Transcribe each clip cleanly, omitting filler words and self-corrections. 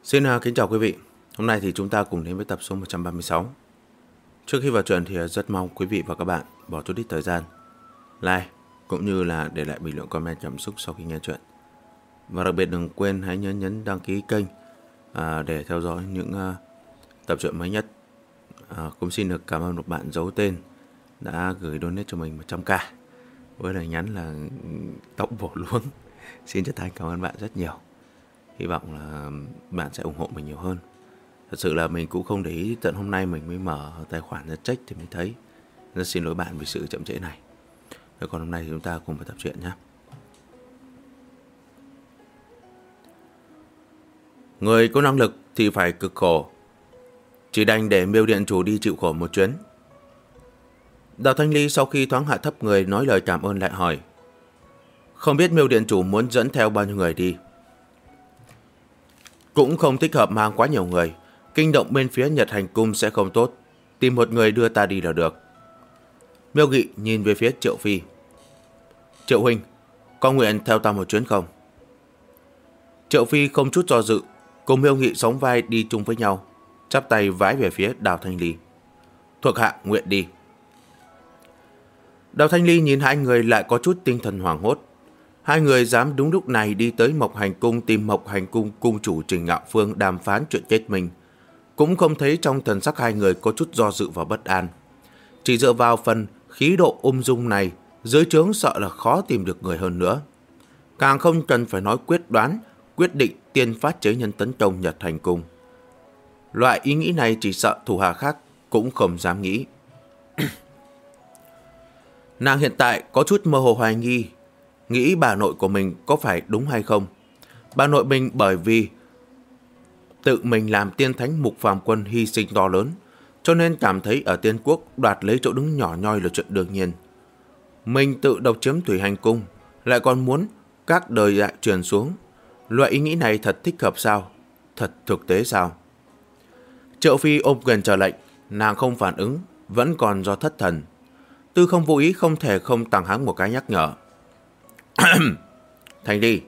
Xin kính chào quý vị. Hôm nay thì chúng ta cùng đến với tập số 136. Trước khi vào truyện thì rất mong quý vị và các bạn bỏ chút ít thời gian like cũng như là để lại bình luận comment cảm xúc sau khi nghe truyện. Và đặc biệt đừng quên hãy nhấn đăng ký kênh để theo dõi những tập truyện mới nhất. Cũng xin được cảm ơn một bạn giấu tên đã gửi donate cho mình 100k với lời nhắn là tóc bổ luống. Xin chân thành cảm ơn bạn rất nhiều. Hy vọng là bạn sẽ ủng hộ mình nhiều hơn. Thật sự là mình cũng không để ý, tận hôm nay mình mới mở tài khoản ra check thì mới thấy. Rất xin lỗi bạn vì sự chậm trễ này. Còn hôm nay thì chúng ta cùng vào tập truyện nhé. Người có năng lực thì phải cực khổ, chỉ đành để Miêu Điện Chủ đi chịu khổ một chuyến. Đào Thanh Ly sau khi thoáng hạ thấp người nói lời cảm ơn lại hỏi: không biết Miêu Điện Chủ muốn dẫn theo bao nhiêu người đi? Cũng không thích hợp mang quá nhiều người, kinh động bên phía Nhật Hành Cung sẽ không tốt, tìm một người đưa ta đi là được. Miêu Nghị nhìn về phía Triệu Phi. Triệu huynh, có nguyện theo ta một chuyến không? Triệu Phi không chút do dự, cùng Miêu Nghị sóng vai đi chung với nhau, chắp tay vái về phía Đào Thanh Ly. Thuộc hạ nguyện đi. Đào Thanh Ly nhìn hai người lại có chút tinh thần hoảng hốt. Hai người dám đúng lúc này đi tới Mộc Hành Cung tìm Mộc Hành Cung cung chủ Trình Ngạo Phương đàm phán chuyện chết mình. Cũng không thấy trong thần sắc hai người có chút do dự và bất an. Chỉ dựa vào phần khí độ ung dung này, dưới trướng sợ là khó tìm được người hơn nữa. Càng không cần phải nói quyết đoán, quyết định tiên phát chế nhân tấn công Nhật Hành Cung. Loại ý nghĩ này chỉ sợ thủ hạ khác cũng không dám nghĩ. Nàng hiện tại có chút mơ hồ hoài nghi, nghĩ bà nội của mình có phải đúng hay không. Bà nội mình bởi vì tự mình làm tiên thánh Mục Phàm Quân hy sinh to lớn, cho nên cảm thấy ở Tiên Quốc đoạt lấy chỗ đứng nhỏ nhoi là chuyện đương nhiên. Mình tự độc chiếm Thủy Hành Cung, lại còn muốn các đời lại truyền xuống. Loại ý nghĩ này thật thích hợp sao? Thật thực tế sao? Triệu Phi ôm quyền chờ lệnh, nàng không phản ứng, vẫn còn do thất thần. Tư Không vô ý không thể không tặng hắn một cái nhắc nhở. Thanh Ly.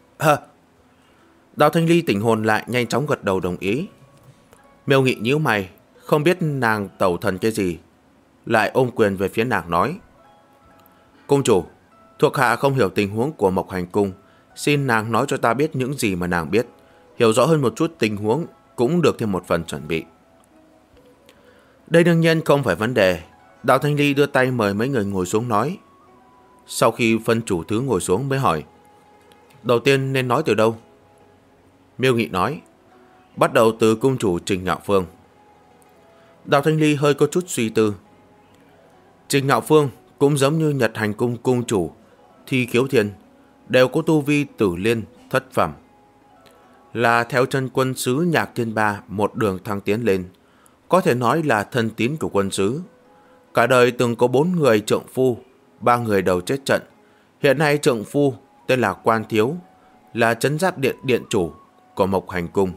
Đào Thanh Ly tỉnh hồn lại, nhanh chóng gật đầu đồng ý. Miêu Nghị nhíu mày, không biết nàng tẩu thần cái gì, lại ôm quyền về phía nàng nói: cung chủ, thuộc hạ không hiểu tình huống của Mộc Hành Cung, xin nàng nói cho ta biết những gì mà nàng biết, hiểu rõ hơn một chút tình huống cũng được thêm một phần chuẩn bị. Đây đương nhiên không phải vấn đề. Đào Thanh Ly đưa tay mời mấy người ngồi xuống nói. Sau khi phân chủ thứ ngồi xuống mới hỏi: đầu tiên nên nói từ đâu? Miêu Nghị nói: bắt đầu từ cung chủ Trình Ngạo Phương. Đào Thanh Ly hơi có chút suy tư. Trình Ngạo Phương cũng giống như Nhật Hành Cung cung chủ Thi Khiếu Thiên, đều có tu vi tử liên thất phẩm, là theo chân quân sứ Nhạc Thiên Ba một đường thăng tiến lên, có thể nói là thân tín của quân sứ. Cả đời từng có 4 người trượng phu, 3 người đầu chết trận. Hiện nay trượng phu tên là Quan Thiếu, là trấn giáp điện điện chủ của Mộc Hành Cung.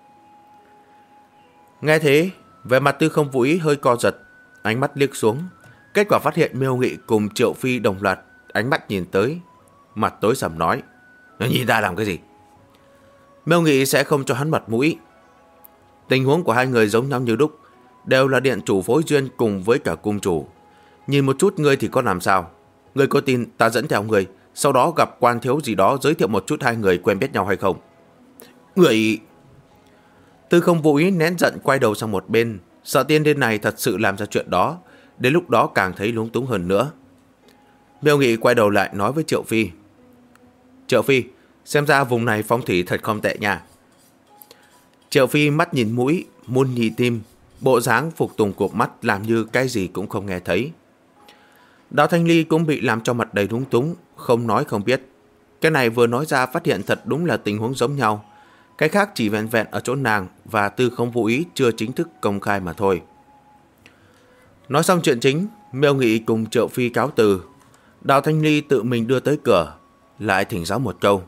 Nghe thế, vẻ mặt Tư Không vô ý hơi co giật, ánh mắt liếc xuống, kết quả phát hiện Miêu Nghị cùng Triệu Phi đồng loạt ánh mắt nhìn tới, mặt tối sầm nói: nó nhìn ta làm cái gì? Miêu Nghị sẽ không cho hắn mặt mũi. Tình huống của hai người giống nhau như đúc, đều là điện chủ phối duyên cùng với cả cung chủ. Nhìn một chút ngươi thì có làm sao? Ngươi có tin ta dẫn theo ngươi, sau đó gặp Quan Thiếu gì đó giới thiệu một chút hai người quen biết nhau hay không? Người... Tư Không vô ý nén giận quay đầu sang một bên, sợ tiên điên này thật sự làm ra chuyện đó, đến lúc đó càng thấy lúng túng hơn nữa. Miêu Nghị quay đầu lại nói với Triệu Phi: Triệu Phi, xem ra vùng này phong thủy thật không tệ nha. Triệu Phi mắt nhìn mũi, muôn nhị tim, bộ dáng phục tùng cụp mắt làm như cái gì cũng không nghe thấy. Đào Thanh Ly cũng bị làm cho mặt đầy lúng túng, không nói không biết. Cái này vừa nói ra phát hiện thật đúng là tình huống giống nhau. Cái khác chỉ vẹn vẹn ở chỗ nàng và Tư Không vô ý chưa chính thức công khai mà thôi. Nói xong chuyện chính, Miêu Nghị cùng Triệu Phi cáo từ. Đào Thanh Ly tự mình đưa tới cửa, lại thỉnh giáo một câu: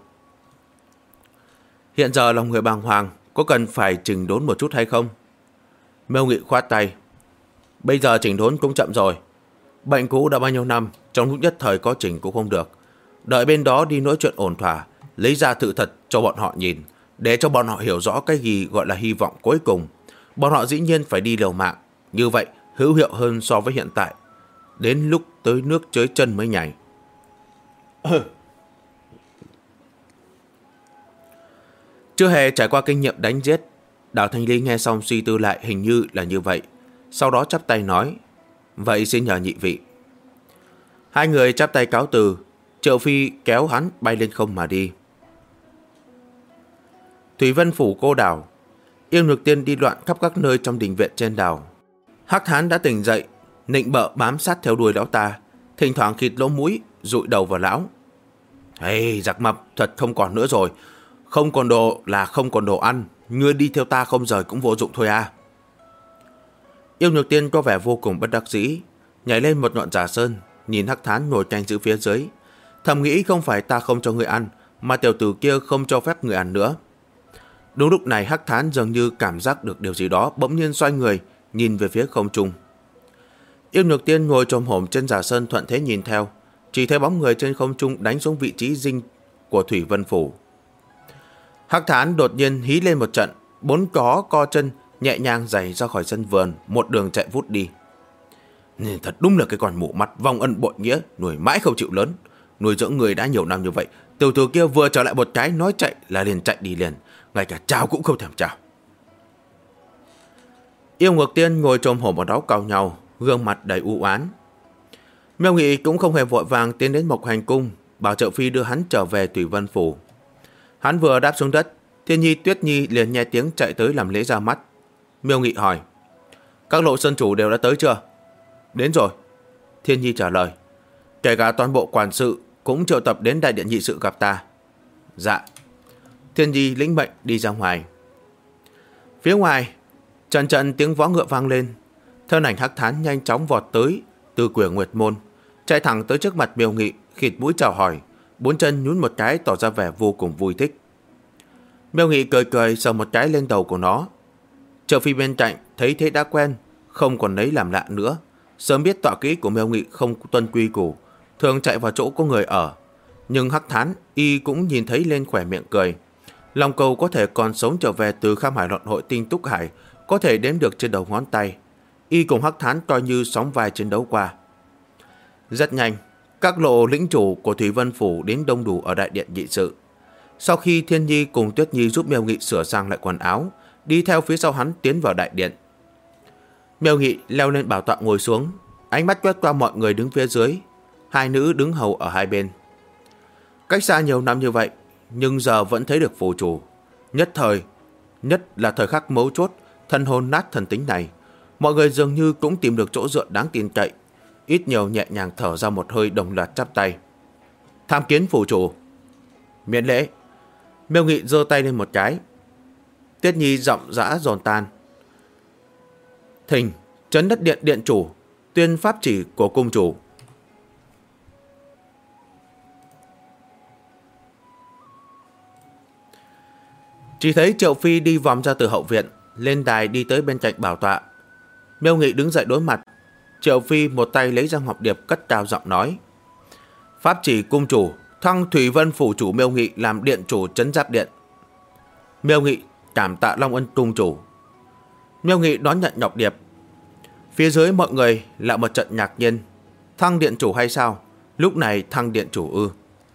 hiện giờ lòng người bàng hoàng, có cần phải chỉnh đốn một chút hay không? Miêu Nghị khoát tay: bây giờ chỉnh đốn cũng chậm rồi. Bệnh cũ đã bao nhiêu năm, trong lúc nhất thời có chỉnh cũng không được. Đợi bên đó đi nói chuyện ổn thỏa, lấy ra sự thật cho bọn họ nhìn, Để cho bọn họ hiểu rõ cái gì gọi là hy vọng cuối cùng, bọn họ dĩ nhiên phải đi liều mạng. Như vậy hữu hiệu hơn so với hiện tại. Đến lúc tới nước dưới chân mới nhảy. Chưa hề trải qua kinh nghiệm đánh giết, Đào Thanh Ly nghe xong suy tư lại hình như là như vậy. Sau đó chắp tay nói, vậy xin nhờ nhị vị. Hai người chắp tay cáo từ. Triệu Phi kéo hắn bay lên không mà đi. Thủy Vân phủ cô đảo. Yêu Nhược Tiên đi loạn khắp các nơi trong đình viện trên đảo. Hắc Thán đã tỉnh dậy, nịnh bợ bám sát theo đuôi lão ta, thỉnh thoảng khịt lỗ mũi, dụi đầu vào lão. Hey, giặc mập, thật không còn nữa rồi. Không còn đồ là không còn đồ ăn. Ngươi đi theo ta không rời cũng vô dụng thôi à. Yêu Nhược Tiên có vẻ vô cùng bất đắc dĩ, nhảy lên một ngọn giả sơn, nhìn Hắc Thán ngồi canh giữ phía dưới, thầm nghĩ không phải ta không cho người ăn, mà tiểu tử kia không cho phép người ăn nữa. Đúng lúc này Hắc Thán dường như cảm giác được điều gì đó, bỗng nhiên xoay người nhìn về phía không trung. Yêu Nhược Tiên ngồi chồm hổm trên giả sơn thuận thế nhìn theo, chỉ thấy bóng người trên không trung đánh xuống vị trí dinh của Thủy Vân phủ. Hắc Thán đột nhiên hí lên một trận, bốn có co chân nhẹ nhàng giày ra khỏi sân vườn, một đường chạy vút đi. Thật đúng là cái con mụ mắt vong ân bội nghĩa, nuôi mãi không chịu lớn. Nuôi dưỡng người đã nhiều năm như vậy, tiểu tử kia vừa trở lại một cái nói chạy là liền chạy đi liền, ngay cả chào cũng không thèm chào. Yêu Ngược Tiên ngồi chồm hổm ở đó cào nhau, gương mặt đầy u oán. Miêu Nghị cũng không hề vội vàng tiến đến Mộc Hành cung, bảo Triệu Phi đưa hắn trở về Thủy Vân phủ. Hắn vừa đáp xuống đất, Thiên Nhi Tuyết Nhi liền nghe tiếng chạy tới làm lễ ra mắt. Miêu Nghị hỏi, các lộ sơn chủ đều đã tới chưa? Đến rồi, Thiên Nhi trả lời. Kể cả toàn bộ quản sự cũng triệu tập đến đại điện nhị sự gặp ta. Dạ. Thiên Nhi lĩnh mệnh đi ra ngoài. Phía ngoài, trận trận tiếng võ ngựa vang lên. Thân ảnh Hắc Thán nhanh chóng vọt tới từ Quyển Nguyệt môn, chạy thẳng tới trước mặt Miêu Nghị, khịt mũi chào hỏi, bốn chân nhún một cái tỏ ra vẻ vô cùng vui thích. Miêu Nghị cười cười sờ một cái lên đầu của nó. Triệu Phi bên cạnh thấy thế đã quen, không còn lấy làm lạ nữa. Sớm biết tọa kỹ của Miêu Nghị không tuân quy củ, thường chạy vào chỗ có người ở. Nhưng Hắc Thán y cũng nhìn thấy lên khỏe miệng cười. Lòng cầu có thể còn sống trở về từ Kham Hải Luận Hội Tinh Túc Hải có thể đếm được trên đầu ngón tay. Y cùng Hắc Thán coi như sóng vai chiến đấu qua. Rất nhanh, các lộ lĩnh chủ của Thủy Vân phủ đến đông đủ ở đại điện nhị sự. Sau khi Thiên Nhi cùng Tuyết Nhi giúp Miêu Nghị sửa sang lại quần áo, đi theo phía sau hắn tiến vào đại điện. Miêu Nghị leo lên bảo tọa ngồi xuống, ánh mắt quét qua mọi người đứng phía dưới. Hai nữ đứng hầu ở hai bên. Cách xa nhiều năm như vậy, nhưng giờ vẫn thấy được phù chủ. Nhất là thời khắc mấu chốt, thần hồn nát thần tính này, mọi người dường như cũng tìm được chỗ dựa đáng tin cậy, ít nhiều nhẹ nhàng thở ra một hơi, đồng loạt chắp tay. Tham kiến phù chủ. Miễn lễ. Miêu Nghị giơ tay lên một cái. Tiết Nhi giọng dã dồn tan. Thỉnh trấn đất điện điện chủ tuyên pháp chỉ của cung chủ. Chỉ thấy Triệu Phi đi vòng ra từ hậu viện, lên đài đi tới bên cạnh bảo tọa. Miêu Nghị đứng dậy đối mặt. Triệu Phi một tay lấy ra ngọc điệp, cất cao giọng nói, pháp chỉ cung chủ thăng Thủy Vân phủ chủ Miêu Nghị làm điện chủ trấn giáp điện. Miêu Nghị cảm tạ long ân cung chủ. Miêu Nghị đón nhận ngọc điệp. Phía dưới mọi người lại một trận ngạc nhiên. Thăng điện chủ hay sao? Lúc này thăng điện chủ ư?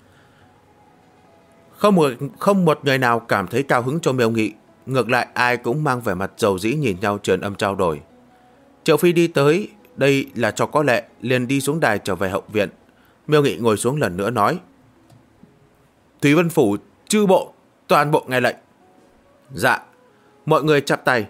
Không một người nào cảm thấy cao hứng cho Miêu Nghị. Ngược lại ai cũng mang vẻ mặt dầu dĩ nhìn nhau truyền âm trao đổi. Triệu Phi đi tới, đây là cho có lệ, liền đi xuống đài trở về hậu viện. Miêu Nghị ngồi xuống lần nữa nói, Thủy Vân phủ chư bộ toàn bộ nghe lệnh. Dạ. Mọi người chắp tay.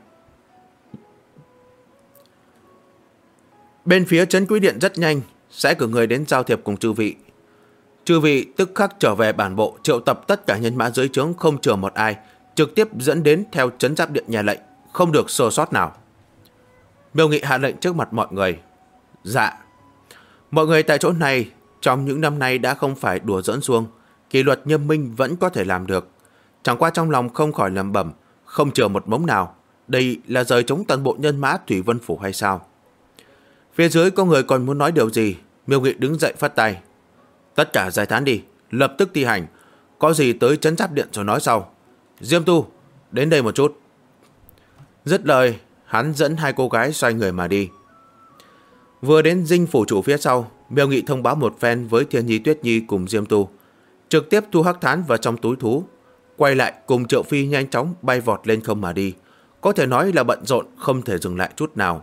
Bên phía trấn quý điện rất nhanh sẽ cử người đến giao thiệp cùng chư vị. Chư vị tức khắc trở về bản bộ, triệu tập tất cả nhân mã dưới trướng không chừa một ai, trực tiếp dẫn đến theo trấn giáp điện nhà lệnh, không được sơ sót nào. Miêu Nghị hạ lệnh trước mặt mọi người. Dạ. Mọi người tại chỗ này trong những năm nay đã không phải đùa giỡn xuông, kỷ luật nghiêm minh vẫn có thể làm được. Chẳng qua trong lòng không khỏi lẩm bẩm, không chừa một mống nào, đây là rời chống toàn bộ nhân mã Thủy Vân phủ hay sao? Phía dưới có người còn muốn nói điều gì, Miêu Nghị đứng dậy phất tay. Tất cả giải tán đi, lập tức thi hành, có gì tới trấn giáp điện rồi nói sau. Diêm Tu, đến đây một chút. Dứt lời, hắn dẫn hai cô gái xoay người mà đi. Vừa đến dinh phủ chủ phía sau, Miêu Nghị thông báo một phen với Thiên Nhi, Tuyết Nhi cùng Diêm Tu, trực tiếp thu Hắc Thán vào trong túi thú, quay lại cùng Triệu Phi nhanh chóng bay vọt lên không mà đi. Có thể nói là bận rộn không thể dừng lại chút nào.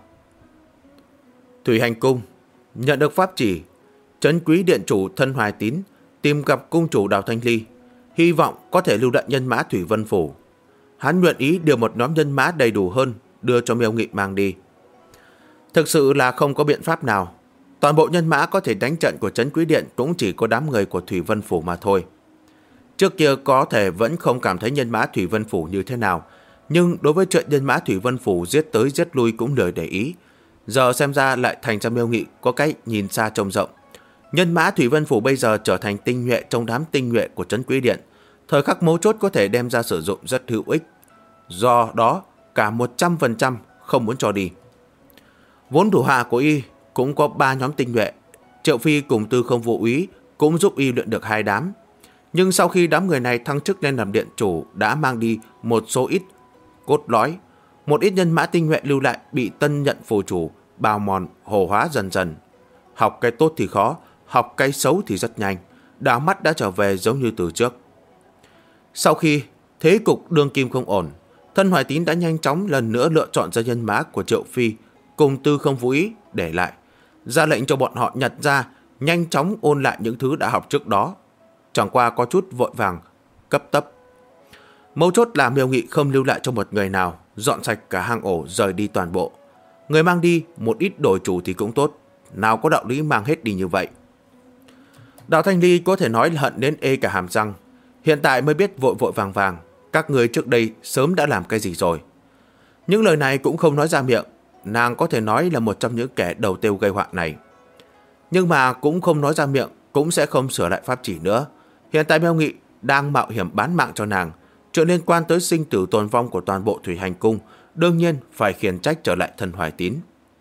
Thủy Hành Cung nhận được pháp chỉ, Trấn Quý điện chủ Thân Hoài Tín tìm gặp cung chủ Đào Thanh Ly, hy vọng có thể lưu lại nhân mã Thủy Vân Phủ. Hắn nguyện ý điều một nhóm nhân mã đầy đủ hơn đưa cho Miêu Nghị mang đi. Thực sự là không có biện pháp nào. Toàn bộ nhân mã có thể đánh trận của Trấn Quý điện cũng chỉ có đám người của Thủy Vân Phủ mà thôi. Trước kia có thể vẫn không cảm thấy nhân mã Thủy Vân Phủ như thế nào, nhưng đối với chuyện nhân mã Thủy Vân Phủ giết tới giết lui cũng lười để ý. Giờ xem ra lại thành ra Miêu Nghị có cái nhìn xa trông rộng. Nhân mã Thủy Vân Phủ bây giờ trở thành tinh nhuệ trong đám tinh nhuệ của Trấn Quý điện, thời khắc mấu chốt có thể đem ra sử dụng rất hữu ích. Do đó cả 100% không muốn cho đi. Vốn thủ hạ của y cũng có 3 nhóm tinh nhuệ, Triệu Phi cùng Tư Không Vô Úy cũng giúp y luyện được 2 đám. Nhưng sau khi đám người này thăng chức lên làm điện chủ đã mang đi một số ít cốt lõi, một ít nhân mã tinh nhuệ lưu lại bị tân nhận phù chủ bào mòn hồ hóa dần dần. Học cái tốt thì khó, học cái xấu thì rất nhanh, đảo mắt đã trở về giống như từ trước. Sau khi thế cục đương kim không ổn, Thân Hoài Tín đã nhanh chóng lần nữa lựa chọn ra nhân mã của Triệu Phi cùng Tư Không Vô Úy để lại, ra lệnh cho bọn họ nhặt ra, nhanh chóng ôn lại những thứ đã học trước đó. Chẳng qua có chút vội vàng, cấp tấp. Mấu chốt là Miêu Nghị không lưu lại cho một người nào, dọn sạch cả hang ổ rời đi toàn bộ. Người mang đi một ít đổi chủ thì cũng tốt, nào có đạo lý mang hết đi như vậy. Đào Thanh Ly có thể nói là hận đến ê cả hàm răng, hiện tại mới biết vội vội vàng vàng các người trước đây sớm đã làm cái gì rồi. Những lời này cũng không nói ra miệng, nàng có thể nói là một trong những kẻ đầu tiêu gây họa này. Nhưng mà cũng không nói ra miệng, cũng sẽ không sửa lại pháp chỉ nữa. Hiện tại Miêu Nghị đang mạo hiểm bán mạng cho nàng, chuyện liên quan tới sinh tử tồn vong của toàn bộ Thủy Hành Cung, đương nhiên phải khiển trách trở lại Thân Hoài Tín.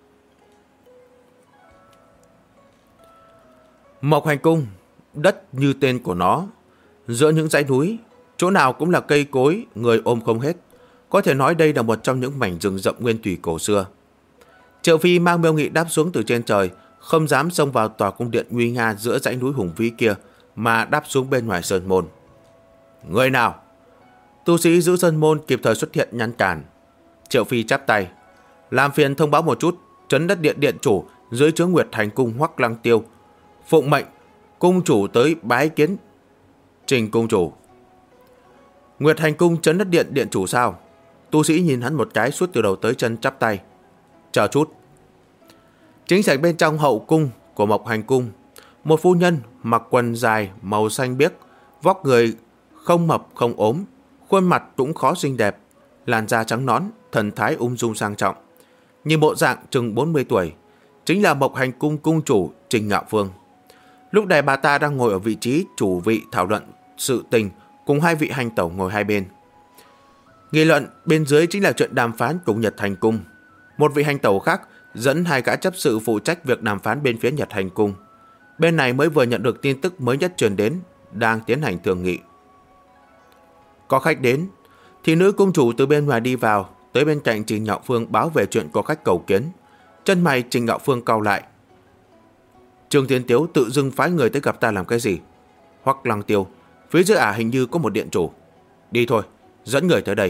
Mộc Hành Cung, đất như tên của nó, giữa những dãy núi, chỗ nào cũng là cây cối, người ôm không hết. Có thể nói đây là một trong những mảnh rừng rậm nguyên thủy cổ xưa. Triệu Phi mang Miêu Nghị đáp xuống từ trên trời, không dám xông vào tòa cung điện nguy nga giữa dãy núi hùng vĩ kia, mà đáp xuống bên ngoài sơn môn. Người nào? Tu sĩ giữ sơn môn kịp thời xuất hiện ngăn cản. Triệu Phi chắp tay, làm phiền thông báo một chút, Trấn Đất Điện điện chủ dưới trướng Nguyệt Hành Cung Hoắc Lăng Tiêu phụng mệnh cung chủ tới bái kiến Trình cung chủ. Nguyệt Hành Cung Trấn Đất Điện điện chủ sao? Tu sĩ nhìn hắn một cái, suốt từ đầu tới chân chắp tay. Chờ chút. Chính sảnh bên trong hậu cung của Mộc Hành Cung, một phu nhân mặc quần dài màu xanh biếc, vóc người không mập không ốm, khuôn mặt cũng khó xinh đẹp, làn da trắng nõn, thần thái ung dung sang trọng, nhìn bộ dạng chừng 40 tuổi, chính là Mộc Hành Cung cung chủ Trình Ngạo Phương. Lúc này bà ta đang ngồi ở vị trí chủ vị thảo luận sự tình, cùng hai vị hành tẩu ngồi hai bên. Nghị luận bên dưới chính là chuyện đàm phán cùng Nhật Hành Cung. Một vị hành tẩu khác dẫn hai gã chấp sự phụ trách việc đàm phán bên phía Nhật Hành Cung. Bên này mới vừa nhận được tin tức mới nhất truyền đến, đang tiến hành thương nghị. Có khách đến, thì nữ cung chủ từ bên ngoài đi vào, tới bên cạnh Trình Ngạo Phương báo về chuyện có khách cầu kiến. Chân mày Trình Ngạo Phương cau lại. Trương Thiên Tiếu tự dưng phái người tới gặp ta làm cái gì? Hoắc Lăng Tiêu, phía dưới ả hình như có một điện chủ. Đi thôi, dẫn người tới đây.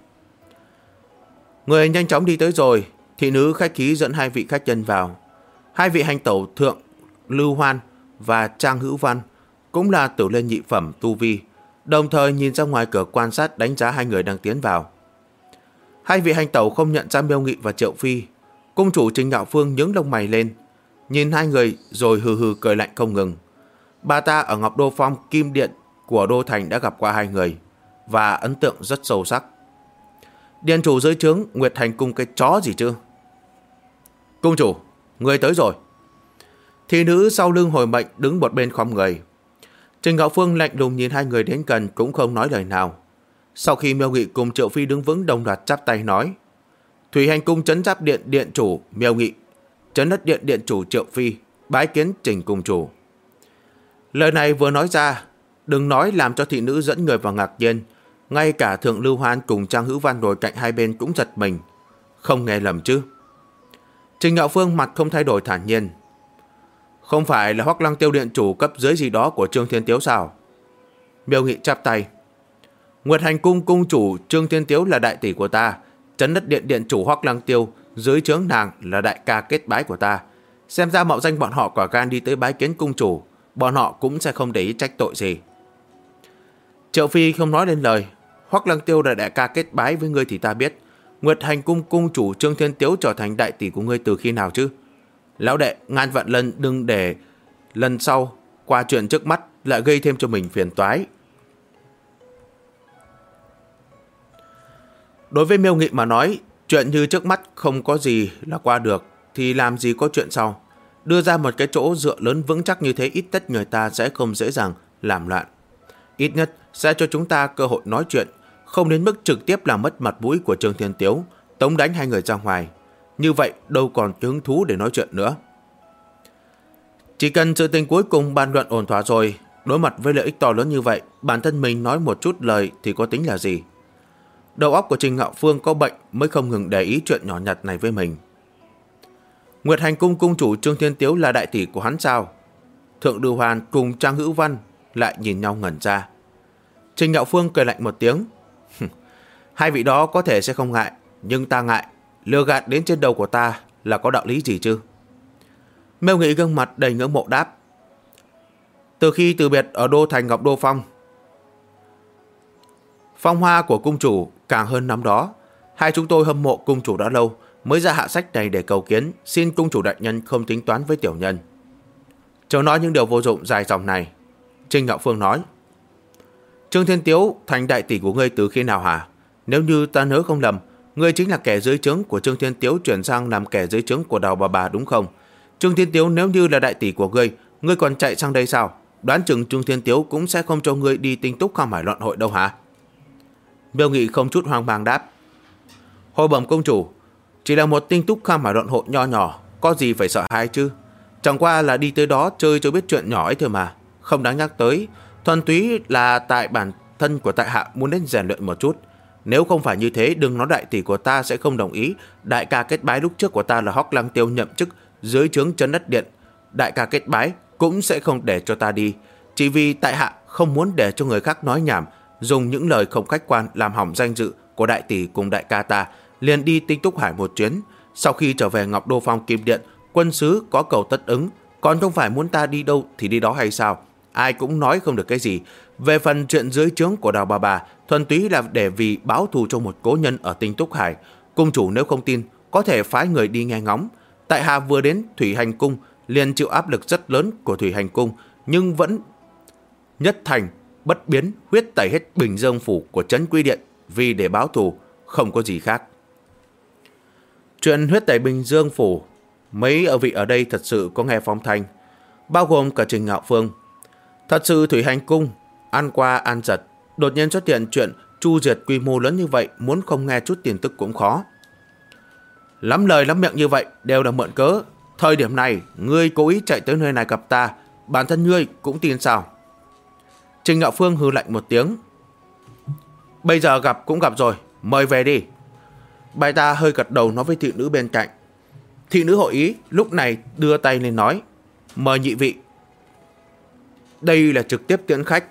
Người nhanh chóng đi tới rồi, thị nữ khách khí dẫn hai vị khách nhân vào. Hai vị hành tẩu thượng Lưu Hoan và Trang Hữu Văn cũng là tử lên nhị phẩm tu vi, đồng thời nhìn ra ngoài cửa quan sát đánh giá hai người đang tiến vào. Hai vị hành tẩu không nhận ra Miêu Nghị và Triệu Phi. Cung chủ Trình Ngạo Phương nhướng lông mày lên, nhìn hai người rồi hừ hừ cười lạnh không ngừng. Bà ta ở Ngọc Đô Phong Kim Điện của Đô Thành đã gặp qua hai người và ấn tượng rất sâu sắc. Điện chủ dưới trướng Nguyệt Hành Cung cái chó gì chứ? Cung chủ, người tới rồi. Thị nữ sau lưng hồi mệnh đứng một bên khom người. Trình Ngạo Phương lạnh lùng nhìn hai người đến gần cũng không nói lời nào. Sau khi Miêu Nghị cùng Triệu Phi đứng vững đồng loạt chắp tay nói: Thủy Hành Cung Trấn Giáp Điện điện chủ Miêu Nghị, Trấn Đất Điện điện chủ Triệu Phi bái kiến Trình cung chủ. Lời này vừa nói ra, đừng nói làm cho thị nữ dẫn người vào ngạc nhiên, Ngay cả Thượng Lưu Hoan cùng Trang Hữu Văn ngồi cạnh hai bên cũng giật mình. Không nghe lầm chứ? Trình Ngạo Phương mặt không thay đổi thản nhiên. Không phải là Hoắc Lăng Tiêu điện chủ cấp dưới gì đó của Trương Thiên Tiếu sao? Miêu Nghị chắp tay. Nguyệt Hành Cung cung chủ Trương Thiên Tiếu là đại tỷ của ta, Trấn Đất Điện điện chủ Hoắc Lăng Tiêu dưới trướng nàng là đại ca kết bái của ta. Xem ra mạo danh bọn họ quả gan đi tới bái kiến cung chủ, bọn họ cũng sẽ không để ý trách tội gì. Triệu Phi không nói lên lời. Hoắc Lăng Tiêu là đại ca kết bái với ngươi thì ta biết. Nguyệt Hành Cung cung chủ Trương Thiên Tiếu trở thành đại tỷ của ngươi từ khi nào chứ? Lão đệ, ngàn vạn lần đừng để lần sau qua chuyện trước mắt lại gây thêm cho mình phiền toái. Đối với Miêu Nghị mà nói, chuyện như trước mắt không có gì là qua được thì làm gì có chuyện sau. Đưa ra một cái chỗ dựa lớn vững chắc như thế, ít tất người ta sẽ không dễ dàng làm loạn. Ít nhất sẽ cho chúng ta cơ hội nói chuyện, không đến mức trực tiếp làm mất mặt mũi của Trương Thiên Tiếu, tống đánh hai người ra ngoài. Như vậy đâu còn hứng thú để nói chuyện nữa. Chỉ cần sự tình cuối cùng bàn luận ổn thỏa rồi, đối mặt với lợi ích to lớn như vậy, bản thân mình nói một chút lời thì có tính là gì? Đầu óc của Trình Ngạo Phương có bệnh mới không ngừng để ý chuyện nhỏ nhặt này với mình. Nguyệt Hành Cung cung chủ Trương Thiên Tiếu là đại tỷ của hắn sao? Thượng Lưu Hoan cùng Trang Hữu Văn lại nhìn nhau ngẩn ra. Trình Ngạo Phương cười lạnh một tiếng. Hai vị đó có thể sẽ không ngại, nhưng ta ngại. Lừa gạt đến trên đầu của ta là có đạo lý gì chứ? Miêu Nghị gương mặt đầy ngưỡng mộ đáp. Từ khi từ biệt ở đô thành Ngọc Đô Phong, phong hoa của cung chủ càng hơn năm đó. Hai chúng tôi hâm mộ cung chủ đã lâu, mới ra hạ sách này để cầu kiến, xin cung chủ đại nhân không tính toán với tiểu nhân. Chớ nói những điều vô dụng dài dòng này. Trình Ngạo Phương nói. Trương Thiên Tiếu thành đại tỷ của ngươi từ khi nào hả? Nếu như ta nhớ không lầm, ngươi chính là kẻ dưới trướng của Trương Thiên Tiếu chuyển sang làm kẻ dưới trướng của Đào bà đúng không? Trương Thiên Tiếu nếu như là đại tỷ của ngươi còn chạy sang đây sao? Đoán chừng Trương Thiên Tiếu cũng sẽ không cho ngươi đi Tinh Túc Kham Hải loạn hội đâu hả? Miêu Nghị không chút hoang mang đáp. Hồi bẩm công chủ, chỉ là một Tinh Túc Kham Hải loạn hội nho nhỏ, có gì phải sợ hãi chứ? Chẳng qua là đi tới đó chơi cho biết chuyện nhỏ ấy thôi mà, không đáng nhắc tới. Thuần túy là tại bản thân của tại hạ muốn đến rèn luyện một chút. Nếu không phải như thế, đừng nói đại tỷ của ta sẽ không đồng ý. Đại ca kết bái lúc trước của ta là Hoắc Lăng Tiêu nhậm chức dưới trướng Trấn Đất Điện, đại ca kết bái cũng sẽ không để cho ta đi. Chỉ vì tại hạ không muốn để cho người khác nói nhảm, dùng những lời không khách quan làm hỏng danh dự của đại tỷ cùng đại ca ta, liền đi Tinh Túc Hải một chuyến. Sau khi trở về Ngọc Đô Phong Kim Điện, quân sứ có cầu tất ứng, còn không phải muốn ta đi đâu thì đi đó hay sao? Ai cũng nói không được cái gì. Về phần chuyện dưới trướng của Đào bà, thuần túy là để vì báo thù cho một cố nhân ở Tinh Túc Hải. Cung chủ nếu không tin, có thể phái người đi nghe ngóng. Tại hạ vừa đến Thủy Hành Cung, liền chịu áp lực rất lớn của Thủy Hành Cung, nhưng vẫn nhất thành bất biến huyết tẩy hết Bình Dương phủ của Trấn Quy Điện, vì để báo thù, không có gì khác. Chuyện huyết tẩy Bình Dương phủ, mấy vị ở đây thật sự có nghe phong thanh, bao gồm cả Trình Ngạo Phương. Thật sự Thủy Hành Cung ăn qua ăn giật, đột nhiên xuất hiện chuyện chu diệt quy mô lớn như vậy, muốn không nghe chút tin tức cũng khó. Lắm lời lắm miệng như vậy đều là mượn cớ. Thời điểm này ngươi cố ý chạy tới nơi này gặp ta, bản thân ngươi cũng tin sao? Trình Ngạo Phương hừ lạnh một tiếng. Bây giờ gặp cũng gặp rồi, mời về đi. Bài ta hơi gật đầu nói với thị nữ bên cạnh. Thị nữ hội ý lúc này đưa tay lên nói, mời nhị vị. Đây là trực tiếp tiễn khách.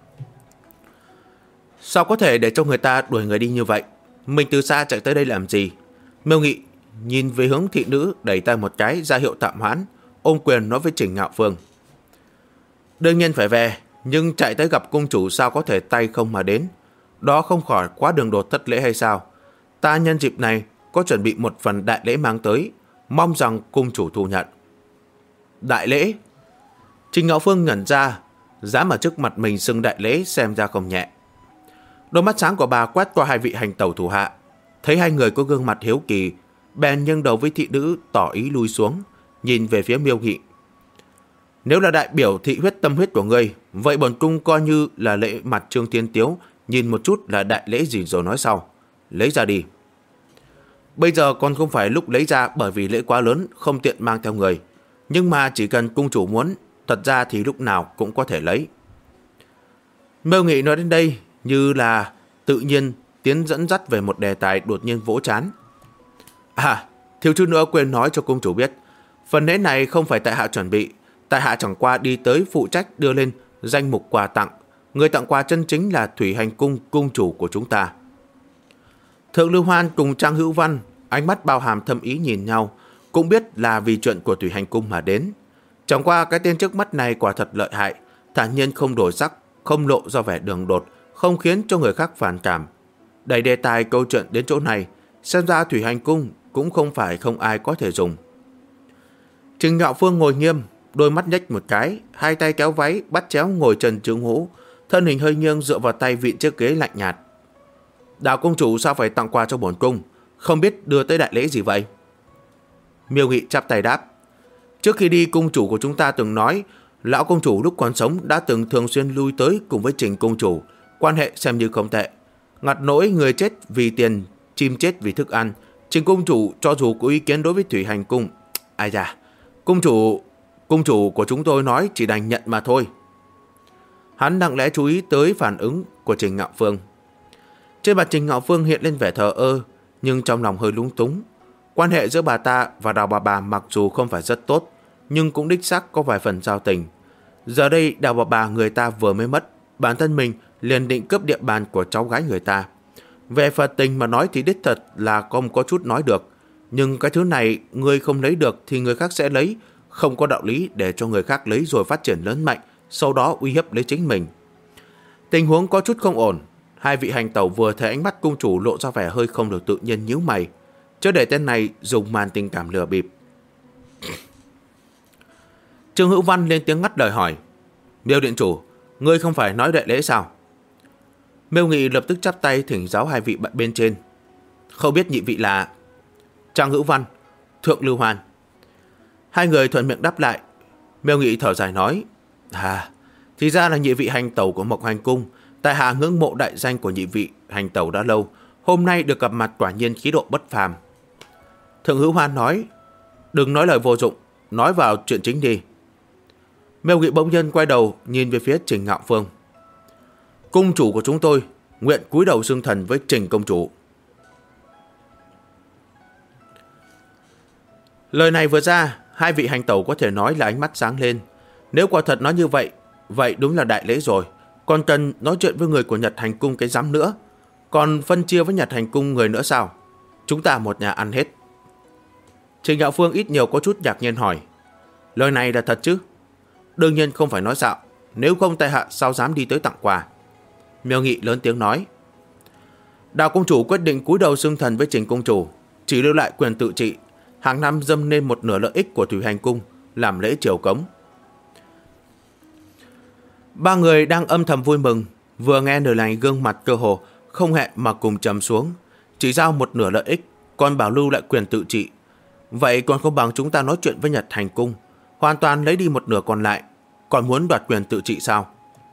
Sao có thể để cho người ta đuổi người đi như vậy? Mình từ xa chạy tới đây làm gì? Miêu Nghị nhìn về hướng thị nữ, đẩy tay một cái ra hiệu tạm hoãn, ôm quyền nói với Trình Ngạo Phương. Đương nhiên phải về, nhưng chạy tới gặp cung chủ sao có thể tay không mà đến? Đó không khỏi quá đường đột thất lễ hay sao? Ta nhân dịp này có chuẩn bị một phần đại lễ mang tới, mong rằng cung chủ thu nhận. Đại lễ? Trình Ngạo Phương ngẩn ra, dám ở trước mặt mình xưng đại lễ xem ra không nhẹ. Đôi mắt sáng của bà quét qua hai vị hành tẩu thủ hạ, thấy hai người có gương mặt hiếu kỳ, bèn nghiêng đầu với thị nữ tỏ ý lui xuống, nhìn về phía Miêu Nghị. Nếu là đại biểu thị huyết tâm huyết của ngươi, vậy bổn cung coi như là lễ mặt Trương Thiên Tiếu, nhìn một chút là đại lễ gì rồi nói sau. Lấy ra đi. Bây giờ còn không phải lúc lấy ra, bởi vì lễ quá lớn không tiện mang theo người. Nhưng mà chỉ cần cung chủ muốn, thật ra thì lúc nào cũng có thể lấy. Miêu Nghị nói đến đây như là tự nhiên tiến dẫn dắt về một đề tài đột nhiên vỗ trán. Thiếu chút nữa quên nói cho cung chủ biết, phần lễ này không phải tại hạ chuẩn bị, tại hạ chẳng qua đi tới phụ trách đưa lên danh mục quà tặng. Người tặng quà chân chính là Thủy Hành Cung cung chủ của chúng ta. Thượng Lưu Hoan cùng Trang Hữu Văn ánh mắt bao hàm thâm ý nhìn nhau, cũng biết là vì chuyện của Thủy Hành Cung mà đến. Chẳng qua cái tên trước mắt này quả thật lợi hại, thản nhiên không đổi sắc, không lộ ra vẻ đường đột, không khiến cho người khác phản cảm. Đẩy đề tài câu chuyện đến chỗ này, xem ra Thủy Hành Cung cũng không phải không ai có thể dùng. Trình Ngạo Phương ngồi nghiêm, đôi mắt nhếch một cái, hai tay kéo váy, bắt chéo ngồi trần trướng hũ, thân hình hơi nghiêng dựa vào tay vịn chiếc ghế lạnh nhạt. Đào công chủ sao phải tặng quà cho bổn cung, không biết đưa tới đại lễ gì vậy? Miêu Nghị chắp tay đáp. Trước khi đi, cung chủ của chúng ta từng nói, lão công chủ lúc còn sống đã từng thường xuyên lui tới cùng với Trình công chủ, quan hệ xem như không tệ. Ngặt nỗi người chết vì tiền, chim chết vì thức ăn, Trình công chủ cho dù có ý kiến đối với Thủy Hành Cung, ai da, cung chủ của chúng tôi nói chỉ đành nhận mà thôi. Hắn lặng lẽ chú ý tới phản ứng của Trình Ngạo Phương. Trên mặt Trình Ngạo Phương hiện lên vẻ thờ ơ, nhưng trong lòng hơi lúng túng. Quan hệ giữa bà ta và Đào bà mặc dù không phải rất tốt, nhưng cũng đích xác có vài phần giao tình. Giờ đây Đào bà người ta vừa mới mất, bản thân mình liền định cướp địa bàn của cháu gái người ta. Về Phật tình mà nói thì đích thật là không có chút nói được, nhưng cái thứ này người không lấy được thì người khác sẽ lấy, không có đạo lý để cho người khác lấy rồi phát triển lớn mạnh, sau đó uy hiếp lấy chính mình. Tình huống có chút không ổn. Hai vị hành tẩu vừa thấy ánh mắt cung chủ lộ ra vẻ hơi không được tự nhiên, nhíu mày, chớ để tên này dùng màn tình cảm lừa bịp. Trương Hữu Văn lên tiếng ngắt lời hỏi. Miêu điện chủ, ngươi không phải nói đại lễ sao? Miêu Nghị lập tức chắp tay thỉnh giáo hai vị bên trên. Không biết nhị vị là... Trang Hữu Văn, Thượng Lưu Hoan. Hai người thuận miệng đáp lại. Miêu Nghị thở dài nói. Thì ra là nhị vị hành tẩu của Mộc Hành Cung. Tại hạ ngưỡng mộ đại danh của nhị vị hành tẩu đã lâu, hôm nay được gặp mặt quả nhiên khí độ bất phàm. Thượng Hữu Hoan nói. Đừng nói lời vô dụng, nói vào chuyện chính đi. Miêu Nghị bỗng nhiên quay đầu nhìn về phía Trình Ngạo Phương. Cung chủ của chúng tôi nguyện cúi đầu xưng thần với Trình công chủ. Lời này vừa ra, hai vị hành tẩu có thể nói là ánh mắt sáng lên. Nếu quả thật nói như vậy, vậy đúng là đại lễ rồi. Còn cần nói chuyện với người của Nhật Hành Cung cái dám nữa. Còn phân chia với Nhật Hành Cung người nữa sao? Chúng ta một nhà ăn hết. Trình Ngạo Phương ít nhiều có chút ngạc nhiên hỏi. Lời này là thật chứ? Đương nhiên không phải nói xạo. Nếu không tại hạ sao dám đi tới tặng quà? Miêu Nghị lớn tiếng nói. Đào công chủ quyết định cúi đầu xưng thần với Trình công chủ, chỉ lưu lại quyền tự trị, hàng năm dâng lên một nửa lợi ích của Thủy Hành Cung làm lễ triều cống. Ba người đang âm thầm vui mừng, vừa nghe lời này gương mặt cơ hồ không hẹn mà cùng trầm xuống. Chỉ giao một nửa lợi ích, còn bảo lưu lại quyền tự trị. Vậy còn không bằng chúng ta nói chuyện với Nhật Hành Cung, hoàn toàn lấy đi một nửa còn lại, còn muốn đoạt quyền tự trị sao?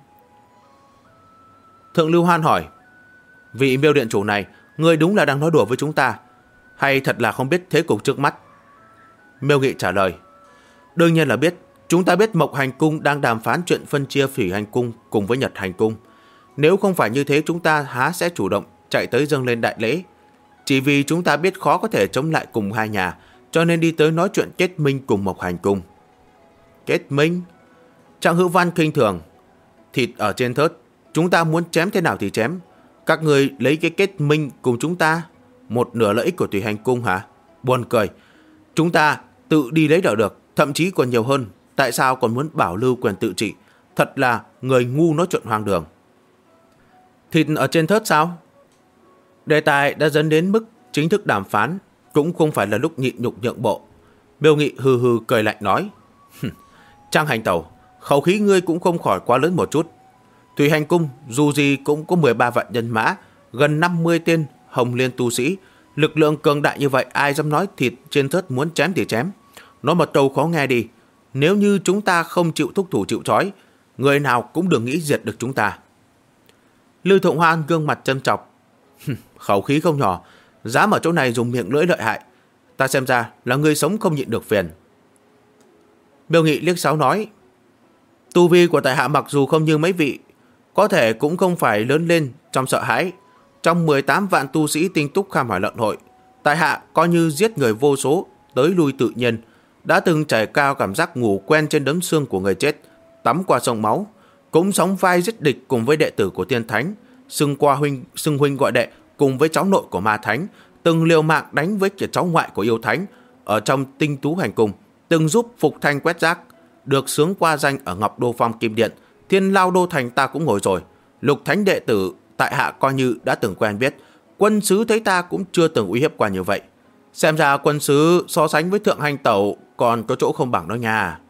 Thượng Lưu Hoan hỏi. Vị Miêu điện chủ này, người đúng là đang nói đùa với chúng ta, hay thật là không biết thế cục trước mắt? Miêu Nghị trả lời. Đương nhiên là biết. Chúng ta biết Mộc Hành Cung đang đàm phán chuyện phân chia Thủy Hành Cung cùng với Nhật Hành Cung. Nếu không phải như thế, chúng ta há sẽ chủ động chạy tới dâng lên đại lễ. Chỉ vì chúng ta biết khó có thể chống lại cùng hai nhà, cho nên đi tới nói chuyện kết minh cùng Mộc Hành Cung. Kết minh? Trang Hữu Văn khinh thường. Thịt ở trên thớt, chúng ta muốn chém thế nào thì chém. Các người lấy cái kết minh cùng chúng ta, một nửa lợi ích của Thủy Hành Cung hả? Buồn cười. Chúng ta tự đi lấy được, thậm chí còn nhiều hơn. Tại sao còn muốn bảo lưu quyền tự trị? Thật là người ngu nói chuyện hoang đường. Thịt ở trên thớt sao? Đề tài đã dẫn đến mức chính thức đàm phán, cũng không phải là lúc nhịn nhục nhượng bộ. Miêu Nghị hừ hừ cười lạnh nói. Trang hành tẩu, khẩu khí ngươi cũng không khỏi quá lớn một chút. Thủy Hành Cung dù gì cũng có 13 vạn nhân mã, gần 50 tên hồng liên tu sĩ. Lực lượng cường đại như vậy, ai dám nói thịt trên thớt muốn chém thì chém. Nói một câu khó nghe đi. Nếu như chúng ta không chịu thúc thủ chịu trói, người nào cũng đừng nghĩ diệt được chúng ta. Lưu Thượng Hoan gương mặt châm chọc. Khẩu khí không nhỏ, dám ở chỗ này dùng miệng lưỡi lợi hại. Ta xem ra là người sống không nhịn được phiền. Miêu Nghị liếc sáo nói. Tu vi của tại hạ mặc dù không như mấy vị, có thể cũng không phải lớn lên trong sợ hãi. trong 18 vạn tu sĩ tinh túc Kham Hải Lợn Hội, tại hạ coi như giết người vô số, tới lui tự nhiên, đã từng trải cao cảm giác ngủ quen trên đống xương của người chết, tắm qua sông máu, cũng sóng vai giết địch cùng với đệ tử của Tiên Thánh, xưng huynh gọi đệ cùng với cháu nội của Ma Thánh, từng liều mạng đánh với kẻ cháu ngoại của Yêu Thánh ở trong Tinh Tú Hành Cung, từng giúp Phục Thanh quét rác, được sướng qua danh ở Ngọc Đô Phong Kim Điện, Thiên Lao Đô Thành ta cũng ngồi rồi. Lục Thánh đệ tử tại hạ coi như đã từng quen biết, quân sứ thấy ta cũng chưa từng uy hiếp qua như vậy. Xem ra quân sứ so sánh với Thượng Hành Tẩu còn có chỗ không bằng đó nha.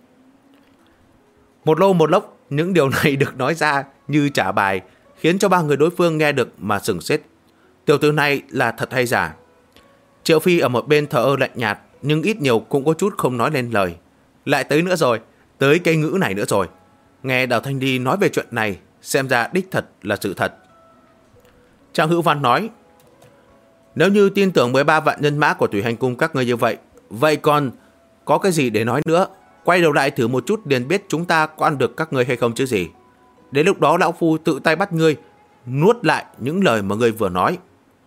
Một lô một lốc, những điều này được nói ra như trả bài, khiến cho ba người đối phương nghe được mà sửng sết. Tiểu tử này là thật hay giả? Triệu Phi ở một bên thờ ơ lạnh nhạt, nhưng ít nhiều cũng có chút không nói lên lời. Lại tới nữa rồi, tới cây ngữ này nữa rồi. Nghe Đào Thanh Đi nói về chuyện này, xem ra đích thật là sự thật. Trang Hữu Văn nói, nếu như tin tưởng 13 vạn nhân mã của Thủy Hành Cung các ngươi như vậy, vậy còn có cái gì để nói nữa? Quay đầu lại thử một chút liền biết chúng ta có ăn được các ngươi hay không chứ gì. Đến lúc đó lão phu tự tay bắt ngươi, nuốt lại những lời mà ngươi vừa nói.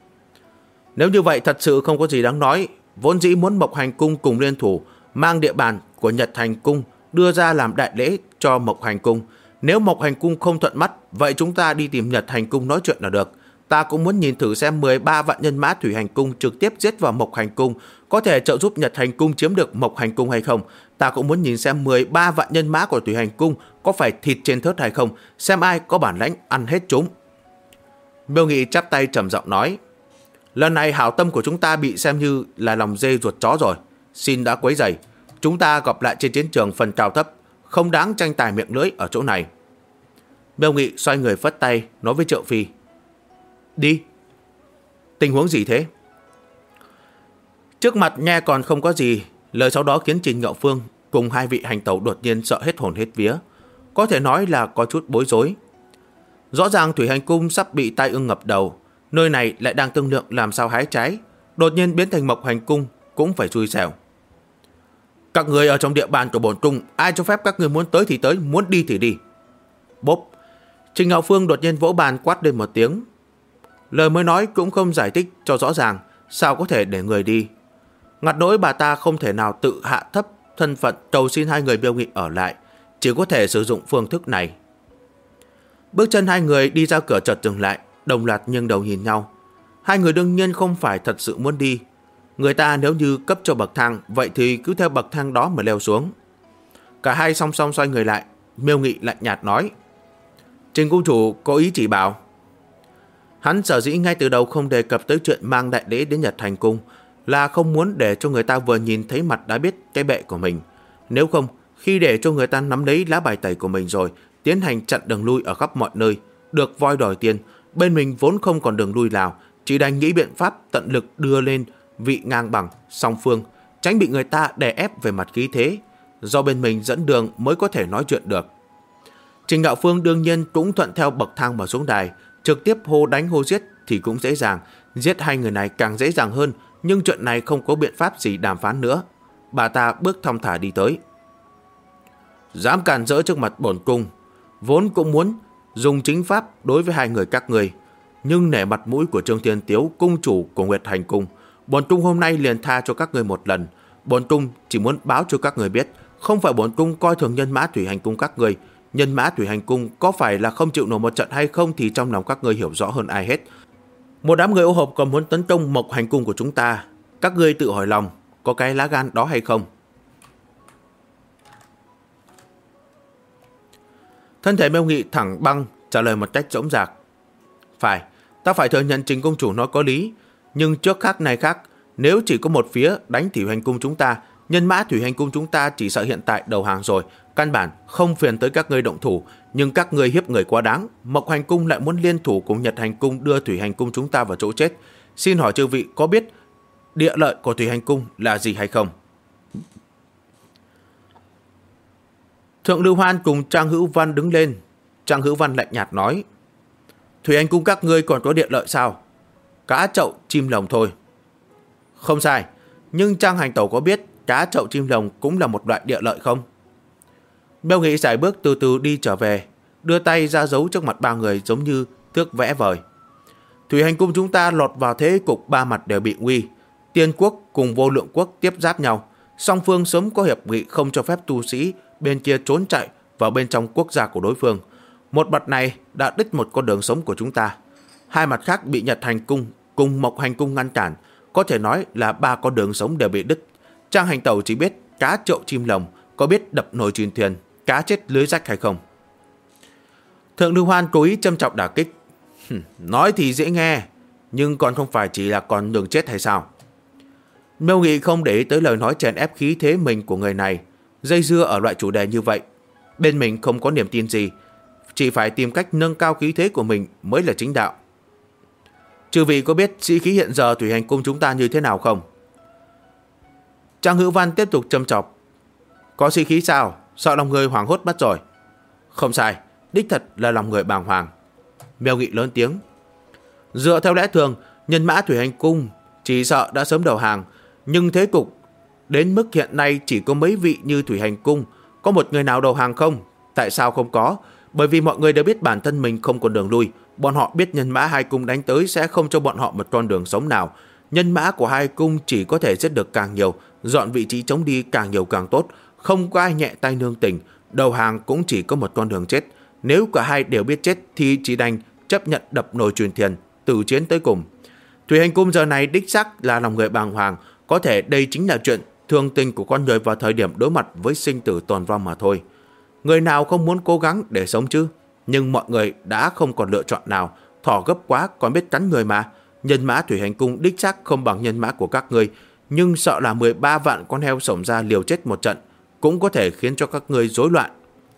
Nếu như vậy thật sự không có gì đáng nói, vốn dĩ muốn Mộc Hành Cung cùng liên thủ, mang địa bàn của Nhật Hành Cung đưa ra làm đại lễ cho Mộc Hành Cung. Nếu Mộc Hành Cung không thuận mắt, vậy chúng ta đi tìm Nhật Hành Cung nói chuyện là được. Ta cũng muốn nhìn thử xem 13 vạn nhân mã Thủy Hành Cung trực tiếp giết vào Mộc Hành Cung có thể trợ giúp Nhật Hành Cung chiếm được Mộc Hành Cung hay không. Ta cũng muốn nhìn xem 13 vạn nhân mã của Thủy Hành Cung có phải thịt trên thớt hay không, xem ai có bản lãnh ăn hết chúng. Miêu Nghị chắp tay trầm giọng nói, lần này hảo tâm của chúng ta bị xem như là lòng dê ruột chó rồi. Xin đã quấy rầy, chúng ta gặp lại trên chiến trường phần cao thấp, không đáng tranh tài miệng lưỡi ở chỗ này. Miêu Nghị xoay người phất tay nói với Triệu Phi, đi. Tình huống gì thế? Trước mặt nghe còn không có gì, lời sau đó khiến Trình Ngạo Phương cùng hai vị hành tẩu đột nhiên sợ hết hồn hết vía, có thể nói là có chút bối rối. Rõ ràng Thủy Hành Cung sắp bị tai ương ngập đầu, nơi này lại đang thương lượng làm sao hái trái, đột nhiên biến thành Mộc Hành Cung cũng phải xui xẻo. Các người ở trong địa bàn của bổn cung, ai cho phép các người muốn tới thì tới, muốn đi thì đi. Bốp! Trình Ngạo Phương đột nhiên vỗ bàn quát lên một tiếng. Lời mới nói cũng không giải thích cho rõ ràng, sao có thể để người đi. Ngặt nỗi bà ta không thể nào tự hạ thấp thân phận cầu xin hai người Miêu Nghị ở lại, chỉ có thể sử dụng phương thức này. Bước chân hai người đi ra cửa chợt dừng lại, đồng loạt nghiêng đầu nhìn nhau. Hai người đương nhiên không phải thật sự muốn đi. Người ta nếu như cấp cho bậc thang, vậy thì cứ theo bậc thang đó mà leo xuống. Cả hai song song xoay người lại, Miêu Nghị lạnh nhạt nói, Trình cung chủ có ý chỉ bảo. Hắn sở dĩ ngay từ đầu không đề cập tới chuyện mang đại lễ đến Nhật Hành Cung là không muốn để cho người ta vừa nhìn thấy mặt đã biết cái bệ của mình. Nếu không, khi để cho người ta nắm lấy lá bài tẩy của mình rồi, tiến hành chặn đường lui ở khắp mọi nơi, được voi đòi tiền, bên mình vốn không còn đường lui nào, chỉ đành nghĩ biện pháp tận lực đưa lên vị ngang bằng, song phương, tránh bị người ta đè ép về mặt khí thế, do bên mình dẫn đường mới có thể nói chuyện được. Trình Đạo Phương đương nhiên cũng thuận theo bậc thang mà xuống đài, trực tiếp hô đánh hô giết thì cũng dễ dàng, giết hai người này càng dễ dàng hơn, nhưng chuyện này không có biện pháp gì đàm phán nữa. Bà ta bước thong thả đi tới. Dám cản rỡ trước mặt bổn cung, vốn cũng muốn dùng chính pháp đối với hai người các người, nhưng nể mặt mũi của Trương Thiên Tiếu, cung chủ của Nguyệt Hành Cung, bổn cung hôm nay liền tha cho các người một lần. Bổn cung chỉ muốn báo cho các người biết, không phải bổn cung coi thường nhân mã Thủy Hành Cung các người. Nhân mã Thủy Hành Cung có phải là không chịu nổi một trận hay không thì trong lòng các ngươi hiểu rõ hơn ai hết. Một đám người ô hợp còn muốn tấn công Mộc Hành Cung của chúng ta, các ngươi tự hỏi lòng, có cái lá gan đó hay không? Thân thể Miêu Nghị thẳng băng trả lời một cách dõng dạc. Phải, ta phải thừa nhận Trình công chủ nói có lý, nhưng trước khác này khác, nếu chỉ có một phía đánh Thủy Hành Cung chúng ta, nhân mã Thủy Hành Cung chúng ta chỉ sợ hiện tại đầu hàng rồi, căn bản không phiền tới các ngươi động thủ, nhưng các ngươi hiếp người quá đáng. Mộc Hành Cung lại muốn liên thủ cùng Nhật Hành Cung đưa Thủy Hành Cung chúng ta vào chỗ chết. Xin hỏi chư vị có biết địa lợi của Thủy Hành Cung là gì hay không? Thượng Lưu Hoan cùng Trang Hữu Văn đứng lên. Trang Hữu Văn lạnh nhạt nói, Thủy Hành Cung các ngươi còn có địa lợi sao? Cá chậu chim lồng thôi. Không sai, nhưng Trang Hành Tẩu có biết cá chậu chim lồng cũng là một loại địa lợi không? Miêu Nghị sải bước từ từ đi trở về, đưa tay ra dấu trước mặt ba người giống như thước vẽ vời. Thủy Hành Cung chúng ta lọt vào thế cục ba mặt đều bị nguy. Tiên quốc cùng Vô Lượng quốc tiếp giáp nhau. Song phương sớm có hiệp nghị không cho phép tu sĩ bên kia trốn chạy vào bên trong quốc gia của đối phương. Một mặt này đã đứt một con đường sống của chúng ta. Hai mặt khác bị Nhật Hành Cung cùng Mộc Hành Cung ngăn cản. Có thể nói là ba con đường sống đều bị đứt. Trang hành tẩu chỉ biết cá trậu chim lồng, có biết đập nồi chuyền thuyền, cá chết lưới rách hay không. Thượng Lưu Hoan cố ý châm trọng đả kích. Nói thì dễ nghe, nhưng còn không phải chỉ là con đường chết hay sao? Miêu Nghị không để ý tới lời nói chèn ép khí thế mình của người này. Dây dưa ở loại chủ đề như vậy, bên mình không có niềm tin gì, chỉ phải tìm cách nâng cao khí thế của mình mới là chính đạo. Chư vị có biết sĩ khí hiện giờ Thủy Hành Cung chúng ta như thế nào không? Trang Hữu Văn tiếp tục châm chọc. Có sĩ khí sao? Sợ lòng người hoảng hốt mất rồi. Không sai, đích thật là lòng người bàng hoàng. Miêu Nghị lớn tiếng. Dựa theo lẽ thường, nhân mã Thủy Hành Cung chỉ sợ đã sớm đầu hàng, nhưng thế cục đến mức hiện nay chỉ có mấy vị như Thủy Hành Cung, có một người nào đầu hàng không? Tại sao không có? Bởi vì mọi người đều biết bản thân mình không còn đường lui. Bọn họ biết nhân mã hai cung đánh tới sẽ không cho bọn họ một con đường sống nào. Nhân mã của hai cung chỉ có thể giết được càng nhiều, dọn vị trí chống đi càng nhiều càng tốt. Không có ai nhẹ tay nương tình, đầu hàng cũng chỉ có một con đường chết. Nếu cả hai đều biết chết thì chỉ đành chấp nhận đập nồi chuyền thuyền, tử chiến tới cùng. Thủy Hành Cung giờ này đích xác là lòng người bàng hoàng. Có thể đây chính là chuyện thường tình của con người vào thời điểm đối mặt với sinh tử tồn vong mà thôi. Người nào không muốn cố gắng để sống chứ? Nhưng mọi người đã không còn lựa chọn nào. Thỏ gấp quá còn biết cắn người mà. Nhân mã Thủy Hành Cung đích xác không bằng nhân mã của các ngươi, nhưng sợ là 13 vạn con heo xổng ra liều chết một trận cũng có thể khiến cho các ngươi rối loạn.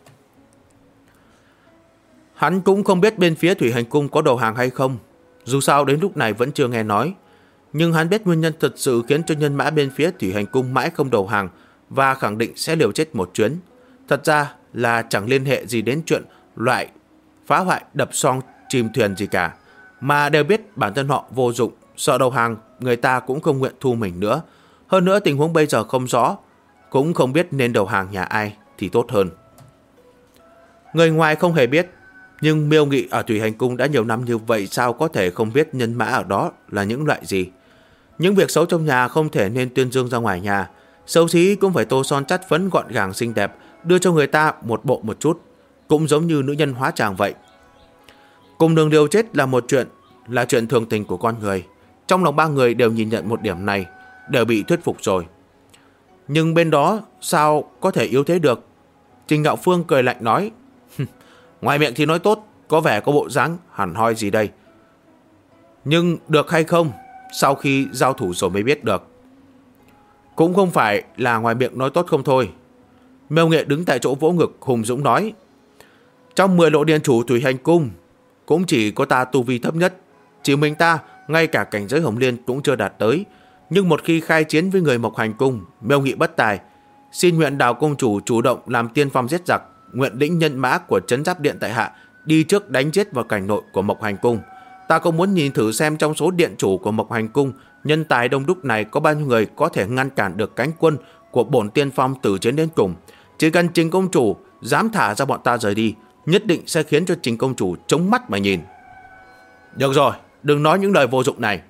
Hắn cũng không biết bên phía Thủy Hành Cung có đầu hàng hay không, dù sao đến lúc này vẫn chưa nghe nói. Nhưng hắn biết nguyên nhân thật sự khiến cho nhân mã bên phía Thủy Hành Cung mãi không đầu hàng và khẳng định sẽ liều chết một chuyến. Thật ra là chẳng liên hệ gì đến chuyện loại phá hoại đập xong chìm thuyền gì cả, mà đều biết bản thân họ vô dụng, sợ đầu hàng người ta cũng không nguyện thu mình nữa. Hơn nữa tình huống bây giờ không rõ, cũng không biết nên đầu hàng nhà ai thì tốt hơn. Người ngoài không hề biết, nhưng Miêu Nghị ở Thủy Hành Cung đã nhiều năm như vậy, sao có thể không biết nhân mã ở đó là những loại gì. Những việc xấu trong nhà không thể nên tuyên dương ra ngoài nhà, xấu xí cũng phải tô son chát phấn gọn gàng xinh đẹp, đưa cho người ta một bộ một chút, cũng giống như nữ nhân hóa tràng vậy. Cùng đường liều chết là chuyện thường tình của con người. Trong lòng ba người đều nhìn nhận một điểm này, đều bị thuyết phục rồi. Nhưng bên đó sao có thể yếu thế được? Trình Ngạo Phương cười lạnh nói, ngoài miệng thì nói tốt, có vẻ có bộ dáng hẳn hoi gì đây. Nhưng được hay không, sau khi giao thủ rồi mới biết được. Cũng không phải là ngoài miệng nói tốt không thôi. Miêu Nghệ đứng tại chỗ vỗ ngực hùng dũng nói, trong 10 lộ điện chủ Thủy Hành Cung cũng chỉ có ta tu vi thấp nhất. Chỉ mình ta, ngay cả cảnh giới Hồng Liên cũng chưa đạt tới. Nhưng một khi khai chiến với người Mộc Hành Cung, Miêu Nghị bất tài, xin nguyện Đào Công Chủ chủ động làm tiên phong giết giặc, nguyện lĩnh nhân mã của Trấn Giáp Điện tại hạ đi trước đánh chết vào cảnh nội của Mộc Hành Cung. Ta cũng muốn nhìn thử xem trong số điện chủ của Mộc Hành Cung, nhân tài đông đúc này có bao nhiêu người có thể ngăn cản được cánh quân của bổn tiên phong tử chiến đến cùng. Chỉ cần Trình Công Chủ dám thả ra bọn ta rời đi, nhất định sẽ khiến cho Trình Công Chủ chống mắt mà nhìn. Được rồi, đừng nói những lời vô dụng này.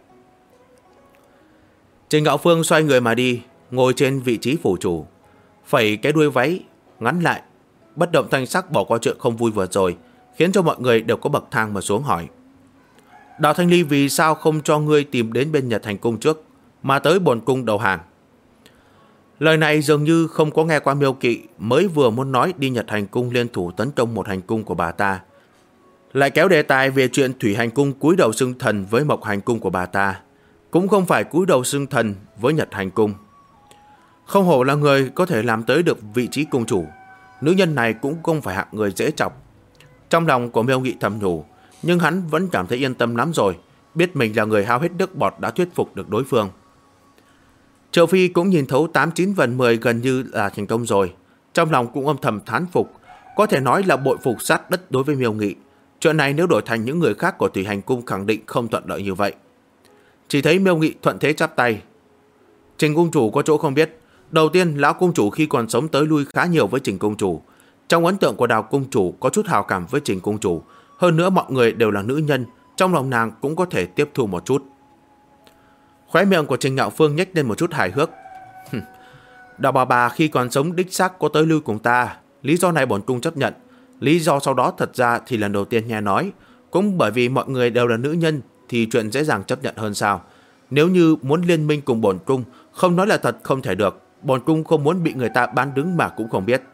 Trình Ngạo Phương xoay người mà đi, ngồi trên vị trí phủ chủ, phẩy cái đuôi váy ngắn lại, bất động thanh sắc bỏ qua chuyện không vui vừa rồi, khiến cho mọi người đều có bậc thang mà xuống hỏi. Đào Thanh Ly vì sao không cho ngươi tìm đến bên Nhật Hành Cung trước, mà tới bổn cung đầu hàng? Lời này dường như không có nghe qua Miêu Kỵ mới vừa muốn nói đi Nhật Hành Cung liên thủ tấn công một hành cung của bà ta, lại kéo đề tài về chuyện Thủy Hành Cung cúi đầu xưng thần với Mộc Hành Cung của bà ta, cũng không phải cúi đầu xưng thần với Nhật Hành Cung. Không hổ là người có thể làm tới được vị trí cung chủ, nữ nhân này cũng không phải hạng người dễ chọc. Trong lòng của Miêu Nghị thầm nhủ, nhưng hắn vẫn cảm thấy yên tâm lắm rồi, biết mình là người hao hết nước bọt đã thuyết phục được đối phương. Triệu Phi cũng nhìn thấu 89/10 gần như là thành công rồi, trong lòng cũng âm thầm thán phục, có thể nói là bội phục sát đất đối với Miêu Nghị. Chuyện này nếu đổi thành những người khác của Thủy Hành Cung khẳng định không thuận lợi như vậy. Chỉ thấy Miêu Nghị thuận thế chắp tay. Trình Cung Chủ có chỗ không biết. Đầu tiên, Lão Cung Chủ khi còn sống tới lui khá nhiều với Trình Cung Chủ. Trong ấn tượng của Đào Cung Chủ có chút hào cảm với Trình Cung Chủ. Hơn nữa mọi người đều là nữ nhân, trong lòng nàng cũng có thể tiếp thu một chút. Khóe miệng của Trình Ngạo Phương nhếch lên một chút hài hước. Đào bà khi còn sống đích xác có tới lui cùng ta, lý do này bổn cung chấp nhận. Lý do sau đó thật ra thì lần đầu tiên nghe nói, cũng bởi vì mọi người đều là nữ nhân thì chuyện dễ dàng chấp nhận hơn sao. Nếu như muốn liên minh cùng bổn cung, không nói là thật không thể được. Bổn cung không muốn bị người ta bán đứng mà cũng không biết.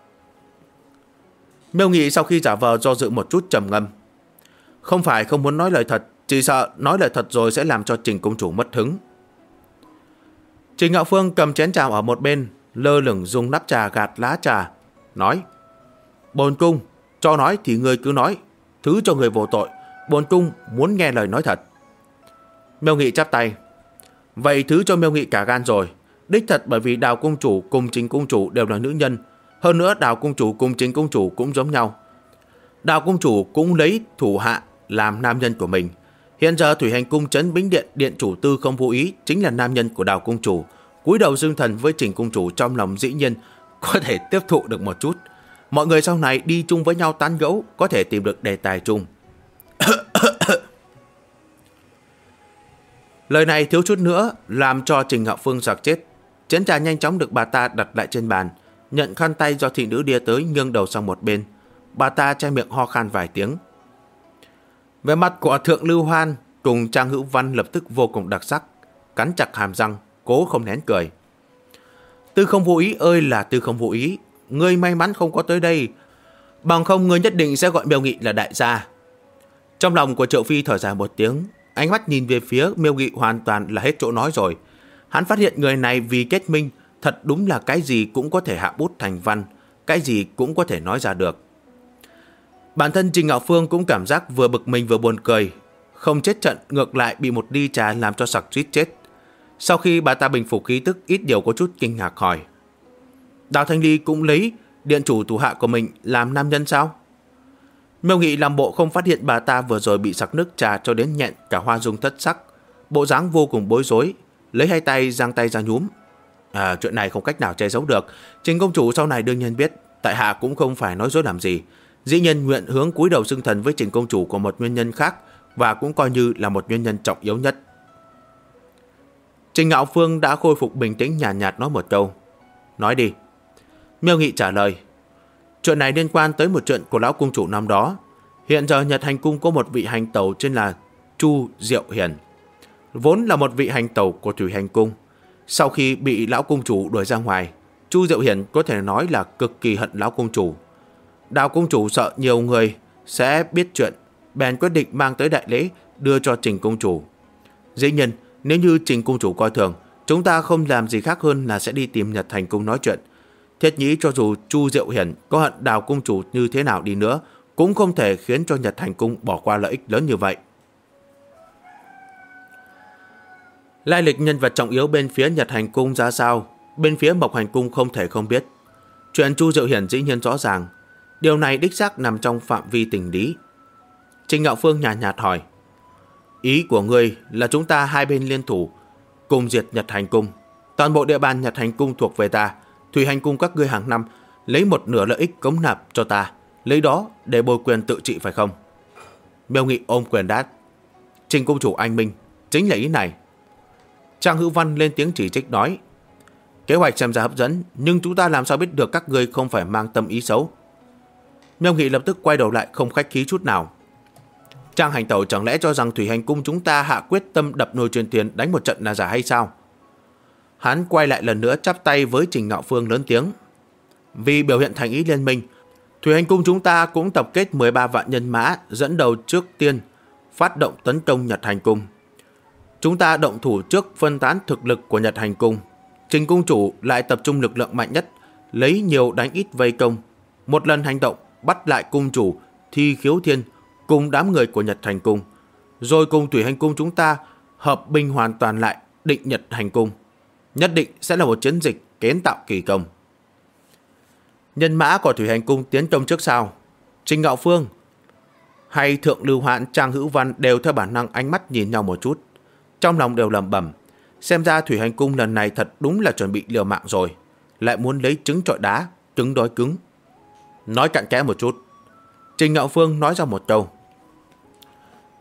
Miêu Nghị sau khi giả vờ do dự một chút trầm ngâm. Không phải không muốn nói lời thật, chỉ sợ nói lời thật rồi sẽ làm cho Trình công chủ mất hứng. Trình Ngạo Phương cầm chén trà ở một bên, lơ lửng dùng nắp trà gạt lá trà, nói: Bổn cung, cho nói thì người cứ nói, thứ cho người vô tội, bổn cung muốn nghe lời nói thật. Miêu Nghị chắp tay: Vậy thứ cho Miêu Nghị cả gan rồi. Đích thật bởi vì Đào công chủ cùng Trình công chủ đều là nữ nhân, hơn nữa Đào công chủ cùng Trình công chủ cũng giống nhau. Đào công chủ cũng lấy thủ hạ làm nam nhân của mình. Hiện giờ Thủy Hành cung trấn Bính Điện điện chủ Tư Không Vô Ý chính là nam nhân của Đào công chủ. Cúi đầu xưng thần với Trình công chủ trong lòng dĩ nhiên có thể tiếp thụ được một chút. Mọi người sau này đi chung với nhau tán gẫu có thể tìm được đề tài chung. Lời này thiếu chút nữa làm cho Trình Ngạo Phương sặc chết. Chén trà nhanh chóng được bà ta đặt lại trên bàn, nhận khăn tay do thị nữ đưa tới nghiêng đầu sang một bên. Bà ta che miệng ho khan vài tiếng. Vẻ mặt của Thượng Lưu Hoan cùng Trang Hữu Văn lập tức vô cùng đặc sắc, cắn chặt hàm răng, cố không nén cười. Tư Không Vô Ý ơi là Tư Không Vô Ý, ngươi may mắn không có tới đây, bằng không ngươi nhất định sẽ gọi Miêu Nghị là đại gia. Trong lòng của Triệu Phi thở dài một tiếng, ánh mắt nhìn về phía Miêu Nghị hoàn toàn là hết chỗ nói rồi. Hắn phát hiện người này vì kết minh thật đúng là cái gì cũng có thể hạ bút thành văn, cái gì cũng có thể nói ra được. Bản thân Trình Ngạo Phương cũng cảm giác vừa bực mình vừa buồn cười, không chết trận ngược lại bị một ly trà làm cho sặc suýt chết. Sau khi bà ta bình phục khí tức, ít điều có chút kinh ngạc hỏi: Đào Thanh Ly cũng lấy điện chủ thủ hạ của mình làm nam nhân sao? Miêu Nghị làm bộ không phát hiện bà ta vừa rồi bị sặc nước trà cho đến nhẹn cả hoa dung thất sắc, bộ dáng vô cùng bối rối, lấy hai tay giang tay ra nhúm. Chuyện này không cách nào che giấu được. Trình công chủ sau này đương nhiên biết, tại hạ cũng không phải nói dối làm gì. Dĩ nhiên nguyện hướng cúi đầu xưng thần với Trình công chủ của một nguyên nhân khác, và cũng coi như là một nguyên nhân trọng yếu nhất. Trình Ngạo Phương đã khôi phục bình tĩnh, nhàn nhạt nói một câu: Nói đi. Miêu Nghị trả lời: Chuyện này liên quan tới một chuyện của lão cung chủ năm đó. Hiện giờ Nhật Hành cung có một vị hành tẩu tên là Chu Diệu Hiển, vốn là một vị hành tẩu của Thủy Hành cung. Sau khi bị lão cung chủ đuổi ra ngoài, Chu Diệu Hiển có thể nói là cực kỳ hận lão cung chủ. Đào cung chủ sợ nhiều người sẽ biết chuyện, bèn quyết định mang tới đại lễ đưa cho Trình công chủ. Dĩ nhiên, nếu như Trình công chủ coi thường, chúng ta không làm gì khác hơn là sẽ đi tìm Nhật Hành cung nói chuyện. Thiết nghĩ cho dù Chu Diệu Hiển có hận Đào cung chủ như thế nào đi nữa, cũng không thể khiến cho Nhật Hành cung bỏ qua lợi ích lớn như vậy. Lai lịch nhân vật trọng yếu bên phía Nhật Hành cung ra sao, bên phía Mộc Hành cung không thể không biết. Chuyện Chu Diệu Hiển dĩ nhiên rõ ràng, điều này đích xác nằm trong phạm vi tình lý. Trình Ngạo Phương nhàn nhạt hỏi: Ý của ngươi là chúng ta hai bên liên thủ cùng diệt Nhật Hành cung, toàn bộ địa bàn Nhật Hành cung thuộc về ta, Thủy Hành cung các ngươi hàng năm lấy một nửa lợi ích cống nạp cho ta, lấy đó để bồi quyền tự trị phải không? Miêu Nghị ôm quyền đáp: Trình công chủ anh minh, chính là ý này. Trang Hữu Văn lên tiếng chỉ trích nói: Kế hoạch xem ra hấp dẫn, nhưng chúng ta làm sao biết được các ngươi không phải mang tâm ý xấu? Miêu Nghị lập tức quay đầu lại, không khách khí chút nào: Trang hành tẩu chẳng lẽ cho rằng Thủy Hành cung chúng ta hạ quyết tâm đập nồi truyền tiền đánh một trận là giả hay sao? Hắn quay lại lần nữa chắp tay với Trình Ngạo Phương lớn tiếng: Vì biểu hiện thành ý liên minh, Thủy Hành cung chúng ta cũng tập kết 13 vạn nhân mã dẫn đầu trước tiên phát động tấn công Nhật Hành cung. Chúng ta động thủ trước phân tán thực lực của Nhật Hành cung, Trình cung chủ lại tập trung lực lượng mạnh nhất, lấy nhiều đánh ít vây công. Một lần hành động bắt lại cung chủ Thi Khiếu Thiên cùng đám người của Nhật Hành cung, rồi cùng Thủy Hành cung chúng ta hợp binh hoàn toàn lại Định Nhật Hành cung. Nhất định sẽ là một chiến dịch kiến tạo kỳ công. Nhân mã của Thủy Hành cung tiến công trước sau, Trình Ngạo Phương hay Thượng Lưu Hoạn, Trang Hữu Văn đều theo bản năng ánh mắt nhìn nhau một chút, trong lòng đều lẩm bẩm: Xem ra Thủy Hành cung lần này thật đúng là chuẩn bị liều mạng rồi, lại muốn lấy trứng trọi đá, trứng đói cứng. Nói cặn kẽ một chút, Trình Ngạo Phương nói ra một câu.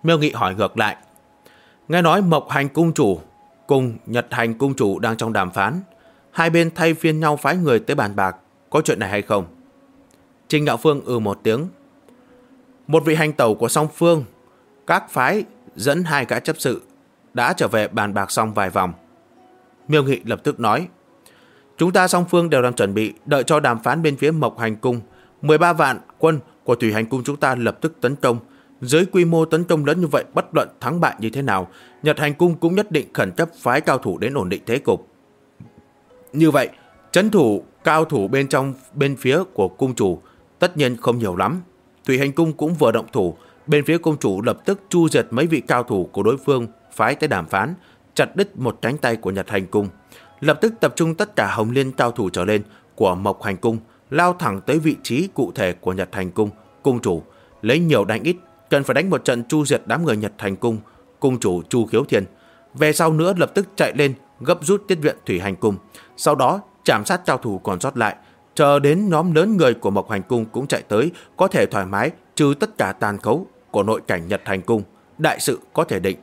Miêu Nghị hỏi ngược lại. Nghe nói Mộc Hành cung chủ cùng Nhật Hành cung chủ đang trong đàm phán, hai bên thay phiên nhau phái người tới bàn bạc, có chuyện này hay không? Trình Ngạo Phương một tiếng. Một vị hành tẩu của song phương, các phái dẫn hai gã chấp sự đã trở về bàn bạc xong vài vòng. Miêu Nghị lập tức nói, chúng ta song phương đều đang chuẩn bị, đợi cho đàm phán bên phía Mộc Hành cung. 13 vạn quân của Thủy Hành cung chúng ta lập tức tấn công. Dưới quy mô tấn công lớn như vậy, bất luận thắng bại như thế nào, Nhật Hành cung cũng nhất định khẩn cấp phái cao thủ đến ổn định thế cục. Như vậy, trấn thủ cao thủ bên phía của cung chủ tất nhiên không nhiều lắm. Thủy Hành cung cũng vừa động thủ, bên phía cung chủ lập tức chu diệt mấy vị cao thủ của đối phương phái tới đàm phán, chặt đứt một cánh tay của Nhật Hành cung, lập tức tập trung tất cả Hồng Liên cao thủ trở lên của Mộc Hành cung, lao thẳng tới vị trí cụ thể của Nhật Hành cung. Cung chủ lấy nhiều đánh ít, cần phải đánh một trận chu diệt đám người Nhật Hành cung. Cung chủ Chu Khiếu Thiên về sau nữa lập tức chạy lên gấp rút tiếp viện Thủy Hành cung, sau đó chạm sát cao thủ còn sót lại, chờ đến nhóm lớn người của Mộc Hành cung cũng chạy tới, có thể thoải mái trừ tất cả tàn khấu của nội cảnh Nhật Hành cung, đại sự có thể định.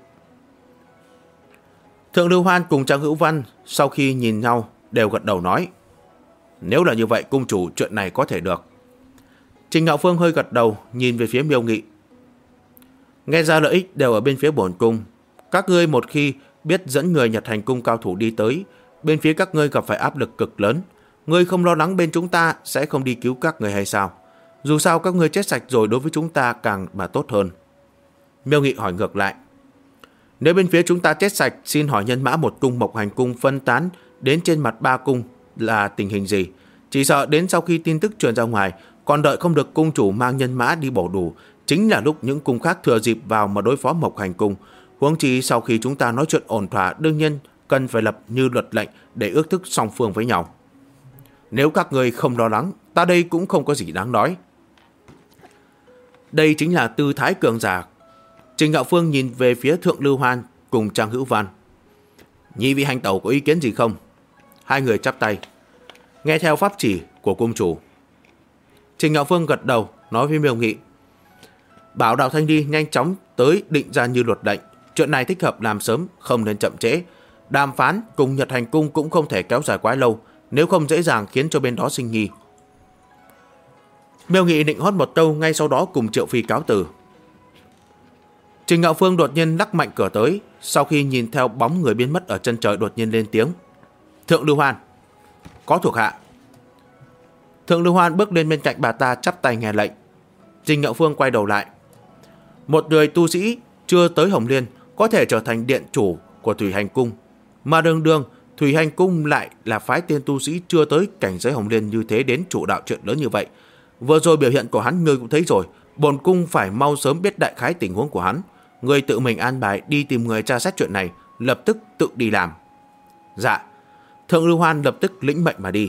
Thượng Lưu Hoan cùng Trang Hữu Văn sau khi nhìn nhau đều gật đầu nói, nếu là như vậy cung chủ, chuyện này có thể được. Trình Ngạo Phương hơi gật đầu nhìn về phía Miêu Nghị. Nghe ra lợi ích đều ở bên phía bổn cung. Các ngươi một khi biết dẫn người Nhật Hành cung cao thủ đi tới, bên phía các ngươi gặp phải áp lực cực lớn. Ngươi không lo lắng bên chúng ta sẽ không đi cứu các ngươi hay sao? Dù sao các ngươi chết sạch rồi, đối với chúng ta càng mà tốt hơn. Miêu Nghị hỏi ngược lại, nếu bên phía chúng ta chết sạch, xin hỏi nhân mã một cung Mộc Hành cung phân tán đến trên mặt ba cung là tình hình gì? Chỉ sợ đến sau khi tin tức truyền ra ngoài, còn đợi không được cung chủ mang nhân mã đi bổ đủ, chính là lúc những cung khác thừa dịp vào mà đối phó Mộc Hành cung. Huống chi sau khi chúng ta nói chuyện ổn thỏa, đương nhiên cần phải lập như luật lệnh để ước thúc song phương với nhau. Nếu các người không lo lắng, ta đây cũng không có gì đáng nói. Đây chính là tư thái cường giả. Trình Ngạo Phương nhìn về phía Thượng Lưu Hoan cùng Trang Hữu Văn. Nhị vị hành tẩu có ý kiến gì không? Hai người chắp tay, nghe theo pháp chỉ của cung chủ. Trình Ngạo Phương gật đầu nói với Miêu Nghị, bảo Đào Thanh đi nhanh chóng tới định ra như luật lệnh. Chuyện này thích hợp làm sớm, không nên chậm trễ. Đàm phán cùng Nhật Hành cung cũng không thể kéo dài quá lâu, nếu không dễ dàng khiến cho bên đó sinh nghi. Miêu Nghị định hót một câu, ngay sau đó cùng Triệu Phi cáo từ. Trình Ngạo Phương đột nhiên lắc mạnh cửa tới, sau khi nhìn theo bóng người biến mất ở chân trời đột nhiên lên tiếng, Thượng Lưu Hoan, có thuộc hạ. Thượng Lưu Hoan bước lên bên cạnh bà ta chắp tay nghe lệnh. Trình Ngạo Phương quay đầu lại, một người tu sĩ chưa tới Hồng Liên có thể trở thành điện chủ của Thủy Hành cung, mà đương đương Thủy Hành cung lại là phái tên tu sĩ chưa tới cảnh giới Hồng Liên như thế đến chủ đạo chuyện lớn như vậy. Vừa rồi biểu hiện của hắn ngươi cũng thấy rồi, bổn cung phải mau sớm biết đại khái tình huống của hắn. Ngươi tự mình an bài đi tìm người tra xét chuyện này, lập tức tự đi làm. Dạ. Thượng Lưu Hoan lập tức lĩnh mệnh mà đi.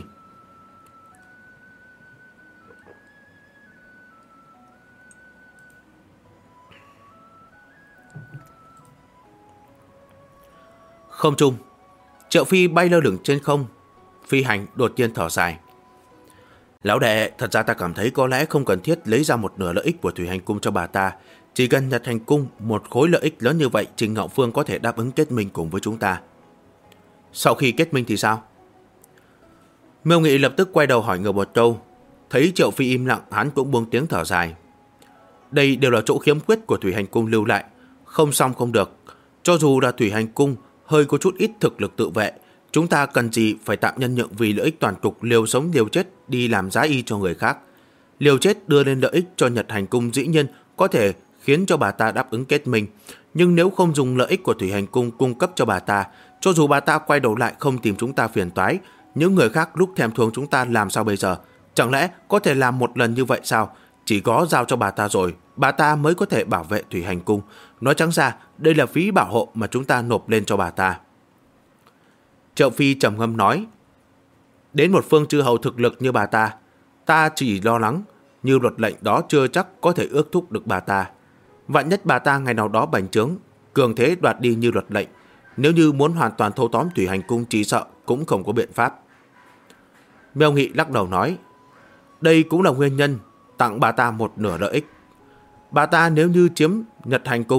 Không trung, Triệu Phi bay lơ lửng trên không. Phi Hành đột nhiên thở dài. Lão đệ, thật ra ta cảm thấy có lẽ không cần thiết lấy ra một nửa lợi ích của Thủy Hành cung cho bà ta. Chỉ cần Nhật Hành cung một khối lợi ích lớn như vậy, Trình Ngạo Phương có thể đáp ứng kết minh cùng với chúng ta. Sau khi kết minh thì sao? Miêu Nghị lập tức quay đầu hỏi ngược một câu. Thấy Triệu Phi im lặng, hắn cũng buông tiếng thở dài. Đây đều là chỗ khiếm khuyết của Thủy Hành cung lưu lại, không xong không được. Cho dù là Thủy Hành cung hơi có chút ít thực lực tự vệ, chúng ta cần gì phải tạm nhân nhượng vì lợi ích toàn cục, liều sống liều chết đi làm giá y cho người khác. Liều chết đưa lên lợi ích cho Nhật Hành cung dĩ nhiên có thể khiến cho bà ta đáp ứng kết minh, nhưng nếu không dùng lợi ích của Thủy Hành cung cung cấp cho bà ta, cho dù bà ta quay đầu lại không tìm chúng ta phiền toái, những người khác lúc thèm thuồng chúng ta làm sao bây giờ? Chẳng lẽ có thể làm một lần như vậy sao? Chỉ có giao cho bà ta rồi, bà ta mới có thể bảo vệ Thủy Hành cung. Nói trắng ra, đây là phí bảo hộ mà chúng ta nộp lên cho bà ta. Triệu Phi trầm ngâm nói, đến một phương chư hầu thực lực như bà ta chỉ lo lắng như luật lệnh đó chưa chắc có thể ước thúc được bà ta. Vạn nhất bà ta ngày nào đó bành trướng, cường thế đoạt đi như luật lệnh, nếu như muốn hoàn toàn thâu tóm Thủy Hành cung chỉ sợ cũng không có biện pháp. Miêu Nghị lắc đầu nói, đây cũng là nguyên nhân tặng bà ta một nửa lợi ích. Bà ta nếu như chiếm Nhật Hành cung,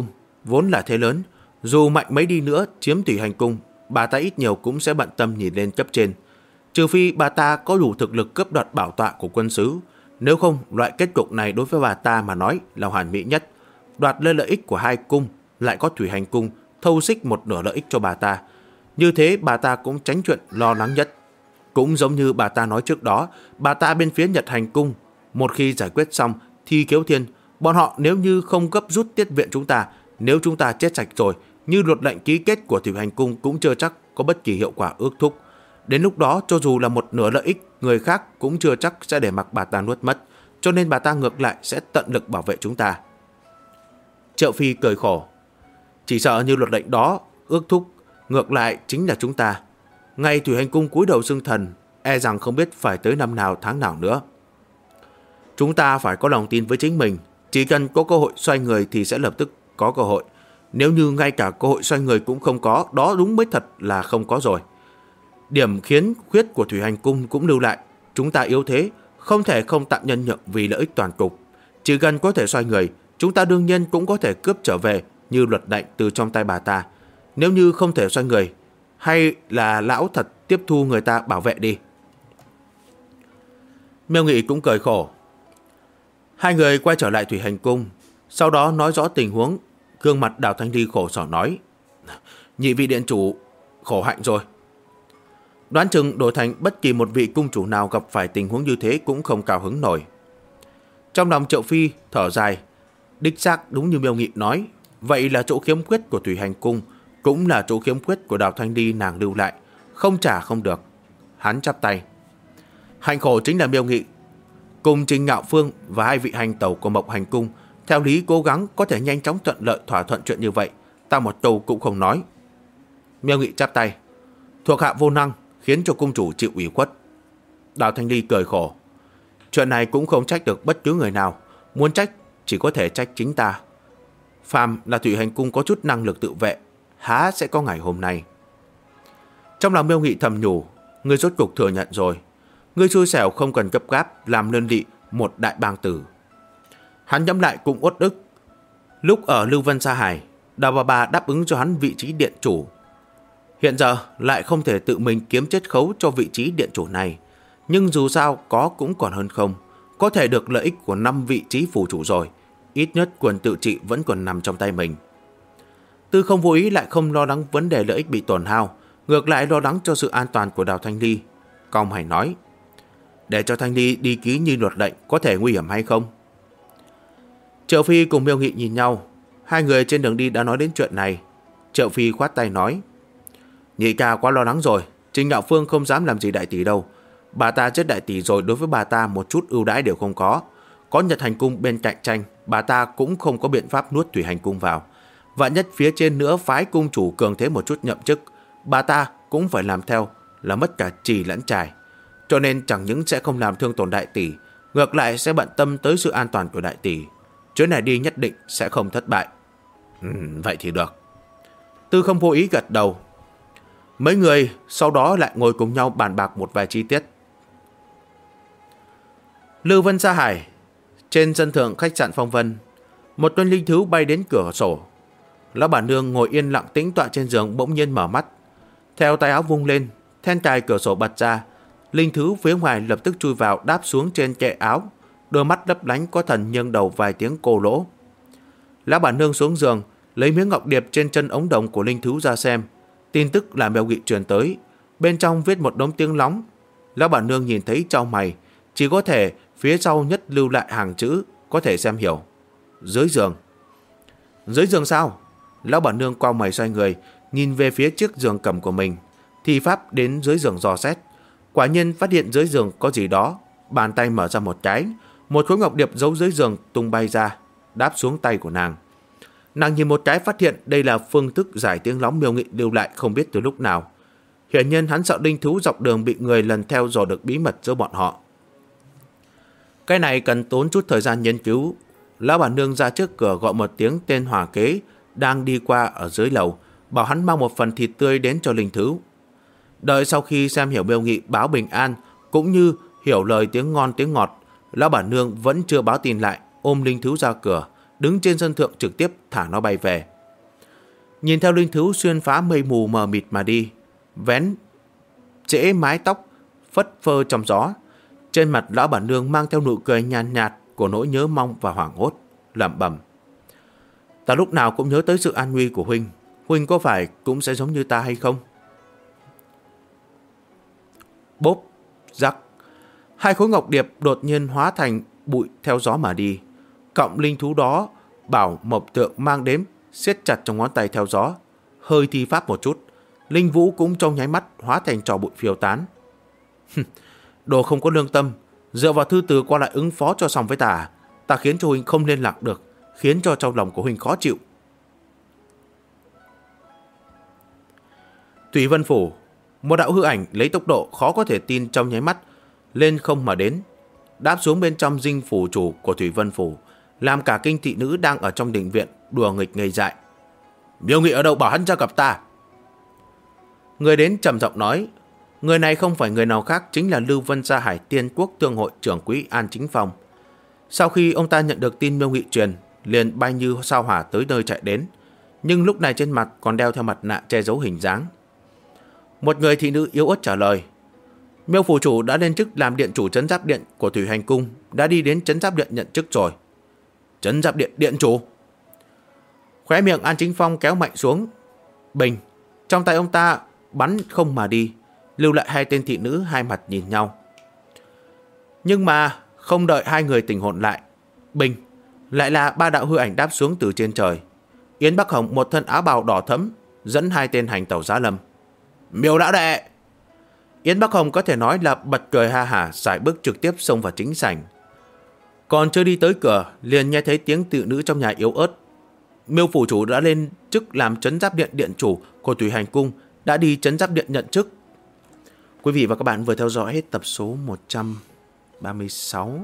vốn là thế lớn, dù mạnh mấy đi nữa chiếm Thủy Hành Cung, bà ta ít nhiều cũng sẽ bận tâm nhìn lên cấp trên. Trừ phi bà ta có đủ thực lực cướp đoạt bảo tọa của quân sứ, nếu không loại kết cục này đối với bà ta mà nói là hoàn mỹ nhất. Đoạt lên lợi ích của hai cung, lại có Thủy Hành Cung thâu xích một nửa lợi ích cho bà ta. Như thế bà ta cũng tránh chuyện lo lắng nhất. Cũng giống như bà ta nói trước đó, bà ta bên phía Nhật Hành Cung, một khi giải quyết xong Thi Kiếu Thiên, bọn họ nếu như không gấp rút tiết viện chúng ta, nếu chúng ta chết sạch rồi, như luật lệnh ký kết của Thủy Hành Cung cũng chưa chắc có bất kỳ hiệu quả ước thúc. Đến lúc đó cho dù là một nửa lợi ích, người khác cũng chưa chắc sẽ để mặc bà ta nuốt mất, cho nên bà ta ngược lại sẽ tận lực bảo vệ chúng ta. Triệu Phi cười khổ. Chỉ sợ như luật lệnh đó ước thúc, ngược lại chính là chúng ta. Ngay Thủy Hành Cung cúi đầu xưng thần, e rằng không biết phải tới năm nào tháng nào nữa. Chúng ta phải có lòng tin với chính mình, chỉ cần có cơ hội xoay người thì sẽ lập tức có cơ hội. Nếu như ngay cả cơ hội xoay người cũng không có, đó đúng mới thật là không có rồi. Điểm khiếm khuyết của Thủy Hành Cung cũng lưu lại. Chúng ta yếu thế, không thể không tạm nhân nhượng vì lợi ích toàn cục. Chỉ cần có thể xoay người, chúng ta đương nhiên cũng có thể cướp trở về như luật lệnh từ trong tay bà ta. Nếu như không thể xoay người, hay là lão thật tiếp thu người ta bảo vệ đi. Miêu Nghị cũng cười khổ. Hai người quay trở lại Thủy Hành Cung, sau đó nói rõ tình huống. Gương mặt Đào Thanh Ly khổ sở nói: nhị vị điện chủ khổ hạnh rồi. Đoán chừng đổi thành bất kỳ một vị cung chủ nào gặp phải tình huống như thế cũng không cao hứng nổi. Trong lòng Triệu Phi thở dài. Đích xác đúng như Miêu Nghị nói, vậy là chỗ khiếm khuyết của Thủy Hành Cung, cũng là chỗ khiếm khuyết của Đào Thanh Ly nàng lưu lại, không trả không được. Hắn chắp tay. Hạnh khổ chính là Miêu Nghị. Cùng Trình Ngạo Phương và hai vị hành tẩu của Mộc Hành Cung theo lý cố gắng có thể nhanh chóng thuận lợi thỏa thuận chuyện như vậy, ta một câu cũng không nói. Miêu Nghị chắp tay. Thuộc hạ vô năng, khiến cho cung chủ chịu ủy khuất. Đào Thanh Ly cười khổ. Chuyện này cũng không trách được bất cứ người nào, muốn trách chỉ có thể trách chính ta. Phàm là Thủy Hành Cung có chút năng lực tự vệ, há sẽ có ngày hôm nay. Trong lòng Miêu Nghị thầm nhủ, ngươi rốt cục thừa nhận rồi. Ngươi xui xẻo không cần gấp gáp làm đơn vị một đại bang tử. Hắn nhắm lại cũng uất ức. Lúc ở Lưu Vân Sa Hải, Đào bà bà đáp ứng cho hắn vị trí điện chủ. Hiện giờ lại không thể tự mình kiếm chiết khấu cho vị trí điện chủ này. Nhưng dù sao có cũng còn hơn không. Có thể được lợi ích của 5 vị trí phủ chủ rồi. Ít nhất quyền tự trị vẫn còn nằm trong tay mình. Tư Không Vô Ý lại không lo lắng vấn đề lợi ích bị tổn hao, ngược lại lo lắng cho sự an toàn của Đào Thanh Ly. Cong mày nói: để cho Thanh Ly đi ký như luật lệnh có thể nguy hiểm hay không? Triệu Phi cùng Miêu Nghị nhìn nhau. Hai người trên đường đi đã nói đến chuyện này. Triệu Phi khoát tay nói: nhị ca quá lo lắng rồi. Trình Ngạo Phương không dám làm gì đại tỷ đâu. Bà ta chết đại tỷ rồi, đối với bà ta một chút ưu đãi đều không có. Có Nhật Hành Cung bên cạnh tranh, bà ta cũng không có biện pháp nuốt Thủy Hành Cung vào. Vạn nhất phía trên nữa phái cung chủ cường thế một chút nhậm chức, bà ta cũng phải làm theo, là mất cả trì lẫn trài. Cho nên chẳng những sẽ không làm thương tổn đại tỷ, ngược lại sẽ bận tâm tới sự an toàn của đại tỷ. Chuyến này đi nhất định sẽ không thất bại. Vậy thì được. Tư Không Vô Ý gật đầu. Mấy người sau đó lại ngồi cùng nhau bàn bạc một vài chi tiết. Lưu Vân Sa Hải. Trên sân thượng khách sạn Phong Vân, một tuân linh thú bay đến cửa sổ. Lão bản nương ngồi yên lặng tĩnh tọa trên giường bỗng nhiên mở mắt. Theo tay áo vung lên, then cài cửa sổ bật ra. Linh thú phía ngoài lập tức chui vào, đáp xuống trên kệ áo. Đôi mắt lấp lánh có thần nghiêng đầu vài tiếng cô lỗ. Lão bản nương xuống giường, lấy miếng ngọc điệp trên chân ống đồng của linh thú ra xem. Tin tức là Miêu Nghị truyền tới. Bên trong viết một đống tiếng lóng. Lão bản nương nhìn thấy chau mày, chỉ có thể phía sau nhất lưu lại hàng chữ có thể xem hiểu. Dưới giường. Dưới giường sao? Lão bản nương quao mày xoay người, nhìn về phía chiếc giường cầm của mình. Thi pháp đến dưới giường dò xét. Quả nhiên phát hiện dưới giường có gì đó. Bàn tay mở ra một cái, một khối ngọc điệp giấu dưới giường tung bay ra, đáp xuống tay của nàng. Nàng nhìn một cái phát hiện đây là phương thức giải tiếng lóng Miêu Nghị lưu lại không biết từ lúc nào. Hiển nhiên hắn sợ linh thú dọc đường bị người lần theo dò được bí mật giữa bọn họ. Cái này cần tốn chút thời gian nghiên cứu. Lão bản nương ra trước cửa gọi một tiếng tên Hòa Kế đang đi qua ở dưới lầu, bảo hắn mang một phần thịt tươi đến cho linh thú. Đợi sau khi xem hiểu Miêu Nghị báo bình an, cũng như hiểu lời tiếng ngon tiếng ngọt, lão bản nương vẫn chưa báo tin lại, ôm linh thú ra cửa, đứng trên sân thượng trực tiếp thả nó bay về. Nhìn theo linh thú xuyên phá mây mù mờ mịt mà đi, vén trễ mái tóc phất phơ trong gió. Trên mặt lão bản nương mang theo nụ cười nhàn nhạt của nỗi nhớ mong và hoảng hốt, lẩm bẩm: ta lúc nào cũng nhớ tới sự an nguy của huynh. Huynh có phải cũng sẽ giống như ta hay không? Bốp, rắc, hai khối ngọc điệp đột nhiên hóa thành bụi theo gió mà đi. Cọng linh thú đó bảo mộc tượng mang đếm siết chặt trong ngón tay theo gió, hơi thi pháp một chút, linh vũ cũng trong nháy mắt hóa thành trò bụi phiêu tán. Đồ không có lương tâm, dựa vào thư từ qua lại ứng phó cho xong với ta. Ta khiến cho huynh không liên lạc được, khiến cho trong lòng của huynh khó chịu. Thủy Vân Phủ, một đạo hư ảnh lấy tốc độ khó có thể tin trong nháy mắt lên không mà đến, đáp xuống bên trong dinh phủ chủ của Thủy Vân Phủ, làm cả kinh thị nữ đang ở trong đình viện đùa nghịch ngây dại. Miêu Nghị ở đâu, bảo hắn ra gặp ta. Người đến trầm giọng nói. Người này không phải người nào khác, chính là Lưu Vân Gia Hải Tiên Quốc Thương hội trưởng quỹ An Chính Phong. Sau khi ông ta nhận được tin Miêu Nghị truyền, liền bay như sao hỏa tới nơi chạy đến, nhưng lúc này trên mặt còn đeo theo mặt nạ che giấu hình dáng. Một người thị nữ yếu ớt trả lời. Miêu phủ chủ đã lên chức làm điện chủ trấn giáp điện của Thủy Hành Cung, đã đi đến trấn giáp điện nhận chức rồi. Trấn giáp điện điện chủ? Khóe miệng An Chính Phong kéo mạnh xuống. Bình, trong tay ông ta bắn không mà đi, lưu lại hai tên thị nữ hai mặt nhìn nhau. Nhưng mà không đợi hai người tỉnh hồn lại, bình, lại là ba đạo hư ảnh đáp xuống từ trên trời. Yến Bắc Hồng một thân áo bào đỏ thẫm dẫn hai tên hành tẩu giá lâm. Miêu lão đệ! Yến Bắc Hồng có thể nói là bật cười ha hả, sải bước trực tiếp xông vào chính sảnh. Còn chưa đi tới cửa, liền nghe thấy tiếng tự nữ trong nhà yếu ớt. Miêu phủ chủ đã lên chức làm trấn giáp điện điện chủ của Thủy Hành Cung, đã đi trấn giáp điện nhận chức. Quý vị và các bạn vừa theo dõi hết tập số 136.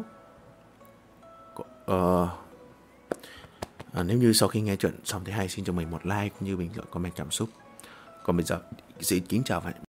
Nếu như sau khi nghe chuyện xong thấy hay, xin cho mình một like cũng như bình luận comment cảm xúc. Còn bây giờ xin kính chào và hẹn gặp lại.